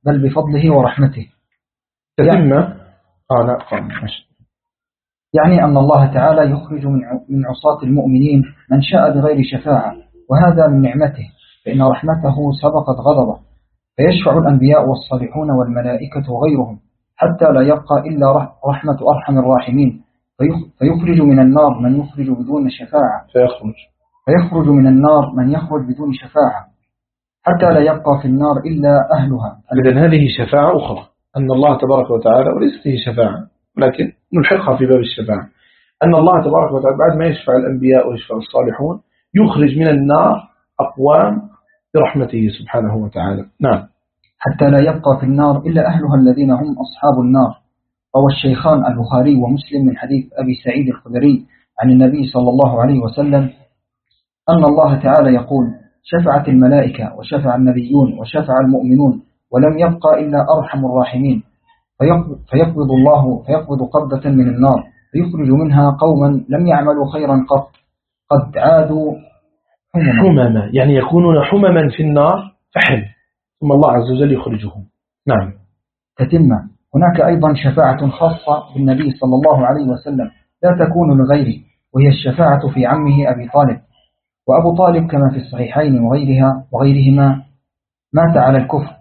B: بل بفضله ورحمته.
A: تتمة. لا
B: يعني أن الله تعالى يخرج من عصاة المؤمنين من شاء بغير شفاعة، وهذا من نعمته، فإن رحمته سبقت غضبه، فيشفع الأنبياء والصالحون والملائكة وغيرهم حتى لا يبقى إلا رحمة أرحم الراحمين، فيخرج من النار من يخرج بدون شفاعة، فيخرج من النار من يخرج بدون شفاعة حتى لا يبقى في النار إلا أهلها.
A: إذن هذه شفاعة أخرى، أن الله تبارك وتعالى، وليست هي شفاعة لكن نلحقها في باب الشفاعة، أن الله تبارك وتعالى بعد ما يشفع الأنبياء ويشفع الصالحون يخرج من النار أقوام برحمته سبحانه وتعالى. نعم.
B: حتى لا يبقى في النار إلا أهلها الذين هم أصحاب النار. روى الشيخان البخاري ومسلم من حديث أبي سعيد الخدري عن النبي صلى الله عليه وسلم أن الله تعالى يقول: شفعت الملائكة وشفع النبيون وشفع المؤمنون ولم يبقى إلا أرحم الراحمين، فيقبض قبضة من النار فيخرج منها قوما لم يعملوا خيرا قد عادوا
A: حمما، يعني يكونون حمما في النار فحم، ثم الله عز وجل يخرجهم. نعم.
B: تتمة. هناك أيضا شفاعة خاصة بالنبي صلى الله عليه وسلم لا تكون لغيره، وهي الشفاعة في عمه أبي طالب. وأبو طالب كما في الصحيحين وغيرهما مات على الكفر،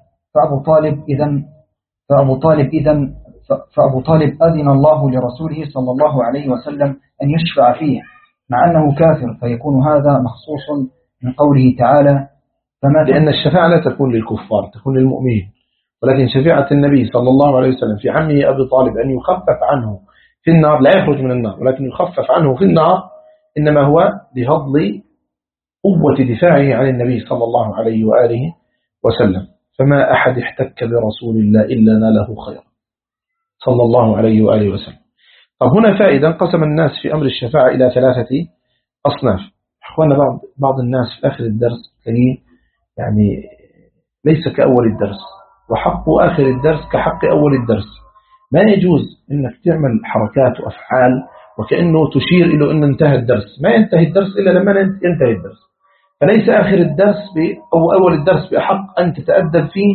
B: فأبو طالب أذن الله لرسوله صلى الله عليه وسلم أن يشفع فيه مع أنه كافر، فيكون هذا مخصوص من قوله تعالى:
A: لأن الشفاعة لا تكون للكفار، تكون للمؤمنين، ولكن شفاعة النبي صلى الله عليه وسلم في عمه أبي طالب أن يخفف عنه في النار، لا يخرج من النار ولكن يخفف عنه في النار، إنما هو لفضل قوة دفاعه عن النبي صلى الله عليه وآله وسلم. فما أحد احتك برسول الله إلا ناله خير صلى الله عليه وآله وسلم. طب هنا فائدة: انقسم الناس في أمر الشفاعة إلى 3 أصناف. أخوانا بعض الناس في آخر الدرس يعني ليس كأول الدرس، وحق آخر الدرس كحق أول الدرس. ما يجوز أنك تعمل حركات وأفعال وكأنه تشير إلى أن انتهى الدرس. ما ينتهي الدرس إلا لما ينتهي الدرس. فليس آخر الدرس أو أول الدرس بأحق أن تتأدب فيه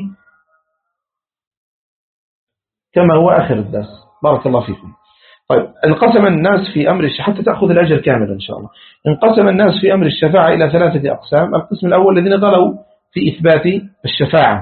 A: كما هو آخر الدرس. بارك الله فيكم. طيب، انقسم الناس في أمر حتى تأخذ الأجر كامل إن شاء الله. انقسم الناس في أمر الشفاعة إلى 3 أقسام. القسم الأول الذين غلوا في إثبات الشفاعة،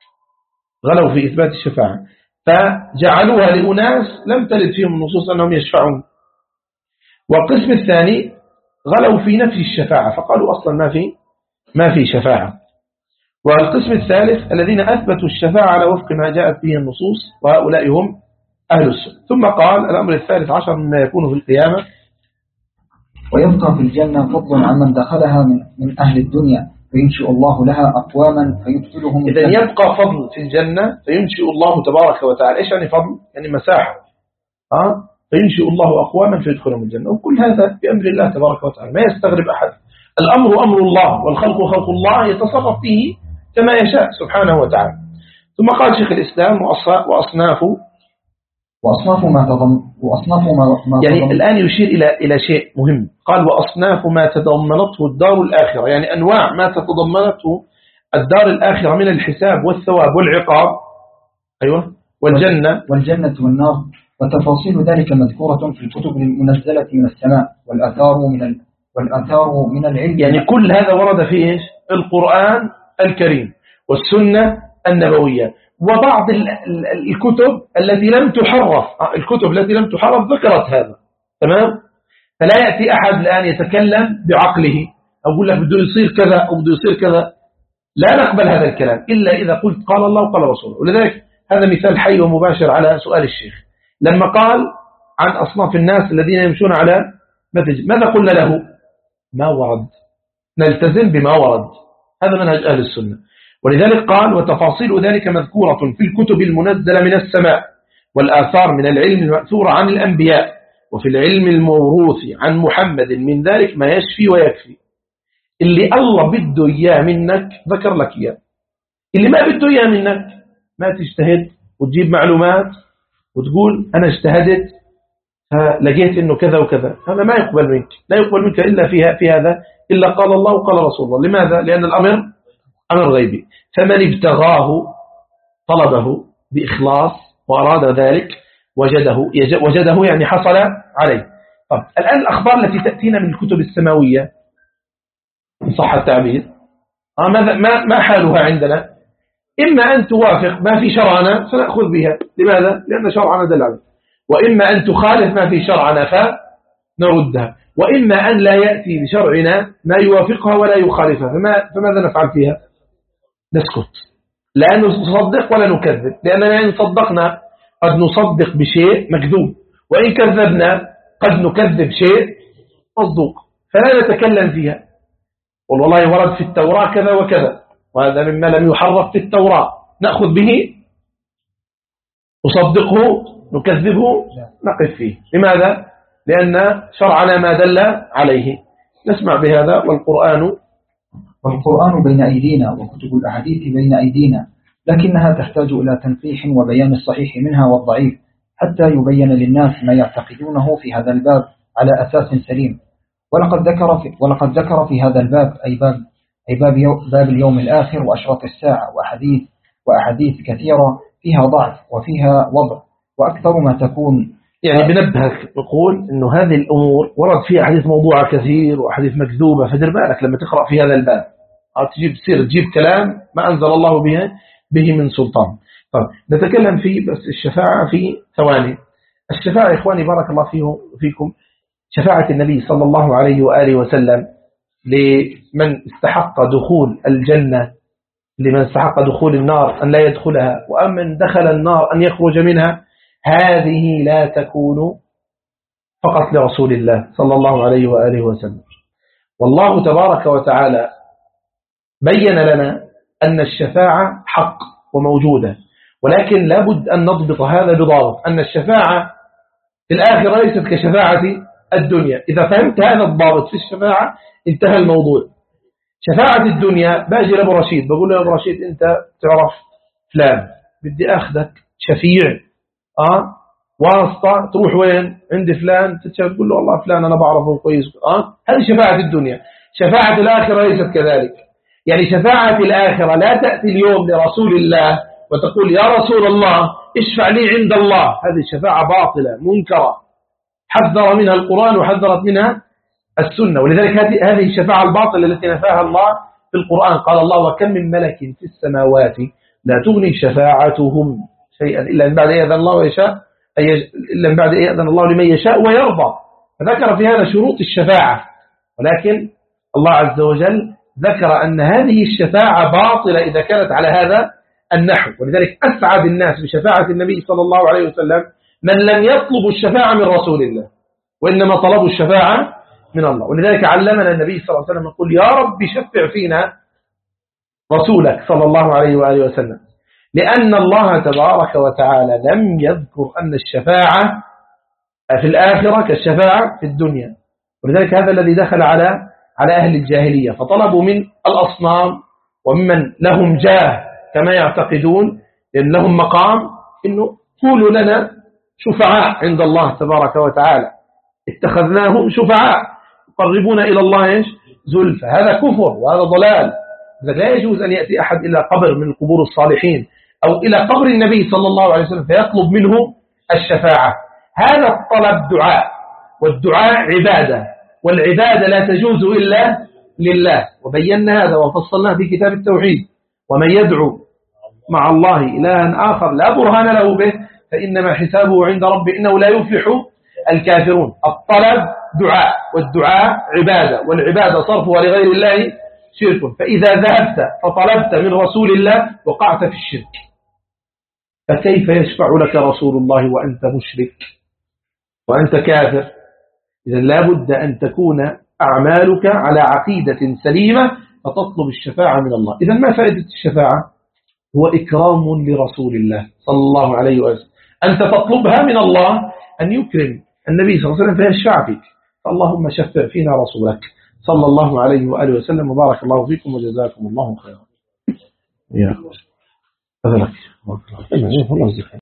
A: فجعلوها لأناس لم ترد فيهم النصوص أنهم يشفعون. والقسم الثاني غلوا في نفي الشفاعة، فقالوا أصلا ما في شفاعة. والقسم الثالث الذين أثبتوا الشفاعة على وفق ما جاءت به النصوص، وهؤلاء هم أهل السنة. ثم قال: الأمر الثالث عشر مما يكون في القيامة:
B: ويبقى في الجنة فضل عمن دخلها من أهل الدنيا، فينشئ الله لها أقواما فيدخلهم.
A: إذن يبقى فضل في الجنة فينشئ الله تبارك وتعالى. إيش يعني فضل؟ يعني مساحة. فينشئ الله أقواما فيدخلهم الجنة. وكل هذا بأمر الله تبارك وتعالى، ما يستغرب أحد. الأمر أمر الله، والخلق خلق الله، يتصرف فيه كما يشاء سبحانه وتعالى. ثم قال شيخ الإسلام:
B: وأصناف ما
A: يعني الآن يشير إلى شيء مهم. قال: وأصناف ما تضمنته الدار الآخرة، يعني أنواع ما تتضمنته الدار الآخرة من الحساب والثواب والعقاب، أيوة، والجنة
B: والنار، وتفاصيل ذلك مذكورة في الكتب المنزلة من السماء، والآثار من العلم.
A: يعني كل هذا ورد في إيش؟ القرآن الكريم والسنة النبوية، وبعض الكتب التي لم تحرف، ذكرت هذا. تمام؟ فلا يأتي أحد الآن يتكلم بعقله أو يقول لك بده يصير كذا أو بده يصير كذا. لا نقبل هذا الكلام إلا إذا قلت قال الله وقال رسوله. ولذلك هذا مثال حي ومباشر على سؤال الشيخ لما قال عن أصناف الناس الذين يمشون على ماذا قلنا له؟ ما ورد، نلتزم بما ورد. هذا منهج أهل السنة. ولذلك قال: وتفاصيل ذلك مذكورة في الكتب المنزلة من السماء، والآثار من العلم المأثور عن الأنبياء، وفي العلم الموروث عن محمد من ذلك ما يشفي ويكفي. اللي الله بده إياه منك ذكر لك إياه، اللي ما بده إياه منك ما تجتهد وتجيب معلومات وتقول أنا اجتهدت فلقيت إنه كذا وكذا. هذا ما يقبل منك، لا يقبل منك إلا في هذا إلا قال الله وقال رسول الله. لماذا؟ لأن الأمر أمر غيبي. فمن ابتغاه طلبه بإخلاص وأراد ذلك وجده يعني حصل عليه. طب الآن الأخبار التي تأتينا من الكتب السماوية إن صح التعبير ما حالها عندنا؟ إما أن توافق ما في شرعنا فنأخذ بها. لماذا؟ لأن شرعنا دل عليه. وإما أن تخالف ما في شرعنا فنردها. وإما أن لا يأتي بشرعنا ما يوافقها ولا يخالفها. فماذا نفعل فيها؟ نسكت، لا نصدق ولا نكذب، لأننا إن صدقنا قد نصدق بشيء مكذوب، وإن كذبنا قد نكذب شيء مصدوق، فلا نتكلم فيها. والله ورد في التوراة كذا وكذا، وهذا مما لم يحرف في التوراة، نأخذ به نصدقه نكذبه نقف فيه. لماذا؟ لأن شرعنا ما دل عليه. نسمع بهذا.
B: والقرآن بين أيدينا وكتب الأحاديث بين أيدينا، لكنها تحتاج إلى تنقيح وبيان الصحيح منها والضعيف حتى يبين للناس ما يعتقدونه في هذا الباب على أساس سليم. ولقد ذكر في هذا الباب أي باب اليوم الآخر وأشراط الساعة وأحاديث كثيرة فيها ضعف وفيها وضع، وأكثر ما تكون
A: يعني بنبهك نقول إنه هذه الأمور ورد فيها أحاديث موضوعة كثير وأحاديث مكذوبة، فدر بالك لما تقرأ في هذا الباب تجيب كلام ما أنزل الله به من سلطان. طيب نتكلم في بس الشفاعة في ثواني. الشفاعة إخواني بارك الله فيكم، شفاعة النبي صلى الله عليه وآله وسلم لمن استحق دخول الجنة، لمن استحق دخول النار أن لا يدخلها، وأمن دخل النار أن يخرج منها، هذه لا تكون فقط لرسول الله صلى الله عليه وآله وسلم. والله تبارك وتعالى بين لنا أن الشفاعة حق وموجودة، ولكن لابد أن نضبط هذا بضابط، أن الشفاعة في الآخرة ليست كشفاعة الدنيا. إذا فهمت هذا الضابط في الشفاعة انتهى الموضوع. شفاعة الدنيا باجي لأبو رشيد بقول له أبو رشيد أنت تعرف فلان، بدي أخذك شفيع واسطة، تروح وين؟ عند فلان، تقول له والله فلان أنا بعرفه كويس. هذه شفاعة الدنيا. شفاعة الآخرة ليست كذلك. يعني شفاعة الآخرة لا تأتي اليوم لرسول الله وتقول يا رسول الله اشفع لي عند الله، هذه شفاعة باطلة منكرة حذر منها القرآن وحذرت منها السنة. ولذلك هذه الشفاعة الباطلة التي نفاها الله في القرآن. قال الله وكم من ملك في السماوات لا تغني شفاعتهم شيئا إلا من بعد أن يأذن الله ويشاء، إلا من بعد أن يأذن الله لمن يشاء ويرضى. فذكر في هذا شروط الشفاعة، ولكن الله عز وجل ذكر أن هذه الشفاعة باطلة إذا كانت على هذا النحو. ولذلك أسعد الناس بشفاعة النبي صلى الله عليه وسلم من لم يطلب الشفاعة من رسول الله، وإنما طلبوا الشفاعة من الله. ولذلك علمنا النبي صلى الله عليه وسلم يقول يا رب شفع فينا رسولك صلى الله عليه وآله وسلم، لأن الله تبارك وتعالى لم يذكر أن الشفاعة في الآخرة كالشفاعة في الدنيا. ولذلك هذا الذي دخل على أهل الجاهلية، فطلبوا من الأصنام وممن لهم جاه كما يعتقدون لأن لهم مقام إنه قولوا لنا شفعاء عند الله تبارك وتعالى، اتخذناهم شفعاء يقربون إلى الله زلفى. هذا كفر وهذا ضلال. لا يجوز أن يأتي أحد إلى قبر من قبور الصالحين أو إلى قبر النبي صلى الله عليه وسلم فيطلب منه الشفاعة. هذا الطلب دعاء، والدعاء عبادة، والعبادة لا تجوز إلا لله. وبينا هذا وفصلناه في كتاب التوحيد. ومن يدعو مع الله إلها آخر لا برهان له به فإنما حسابه عند ربه إنه لا يفلح الكافرون. الطلب دعاء، والدعاء عبادة، والعبادة صرفها لغير الله شرك. فإذا ذهبت فطلبت من رسول الله وقعت في الشرك، فكيف يشفع لك رسول الله وأنت مشرك وأنت كافر؟ إذا لابد أن تكون أعمالك على عقيدة سليمة فتطلب الشفاعة من الله. إذا ما فائدة الشفاعة؟ هو إكرام لرسول الله صلى الله عليه وسلم. أنت تطلبها من الله أن يكرم النبي صلى الله عليه وسلم فيشفع فيك. فاللهم شفع فينا رسولك صلى الله عليه وآله وسلم. وبارك الله فيكم وجزاكم الله خيرا.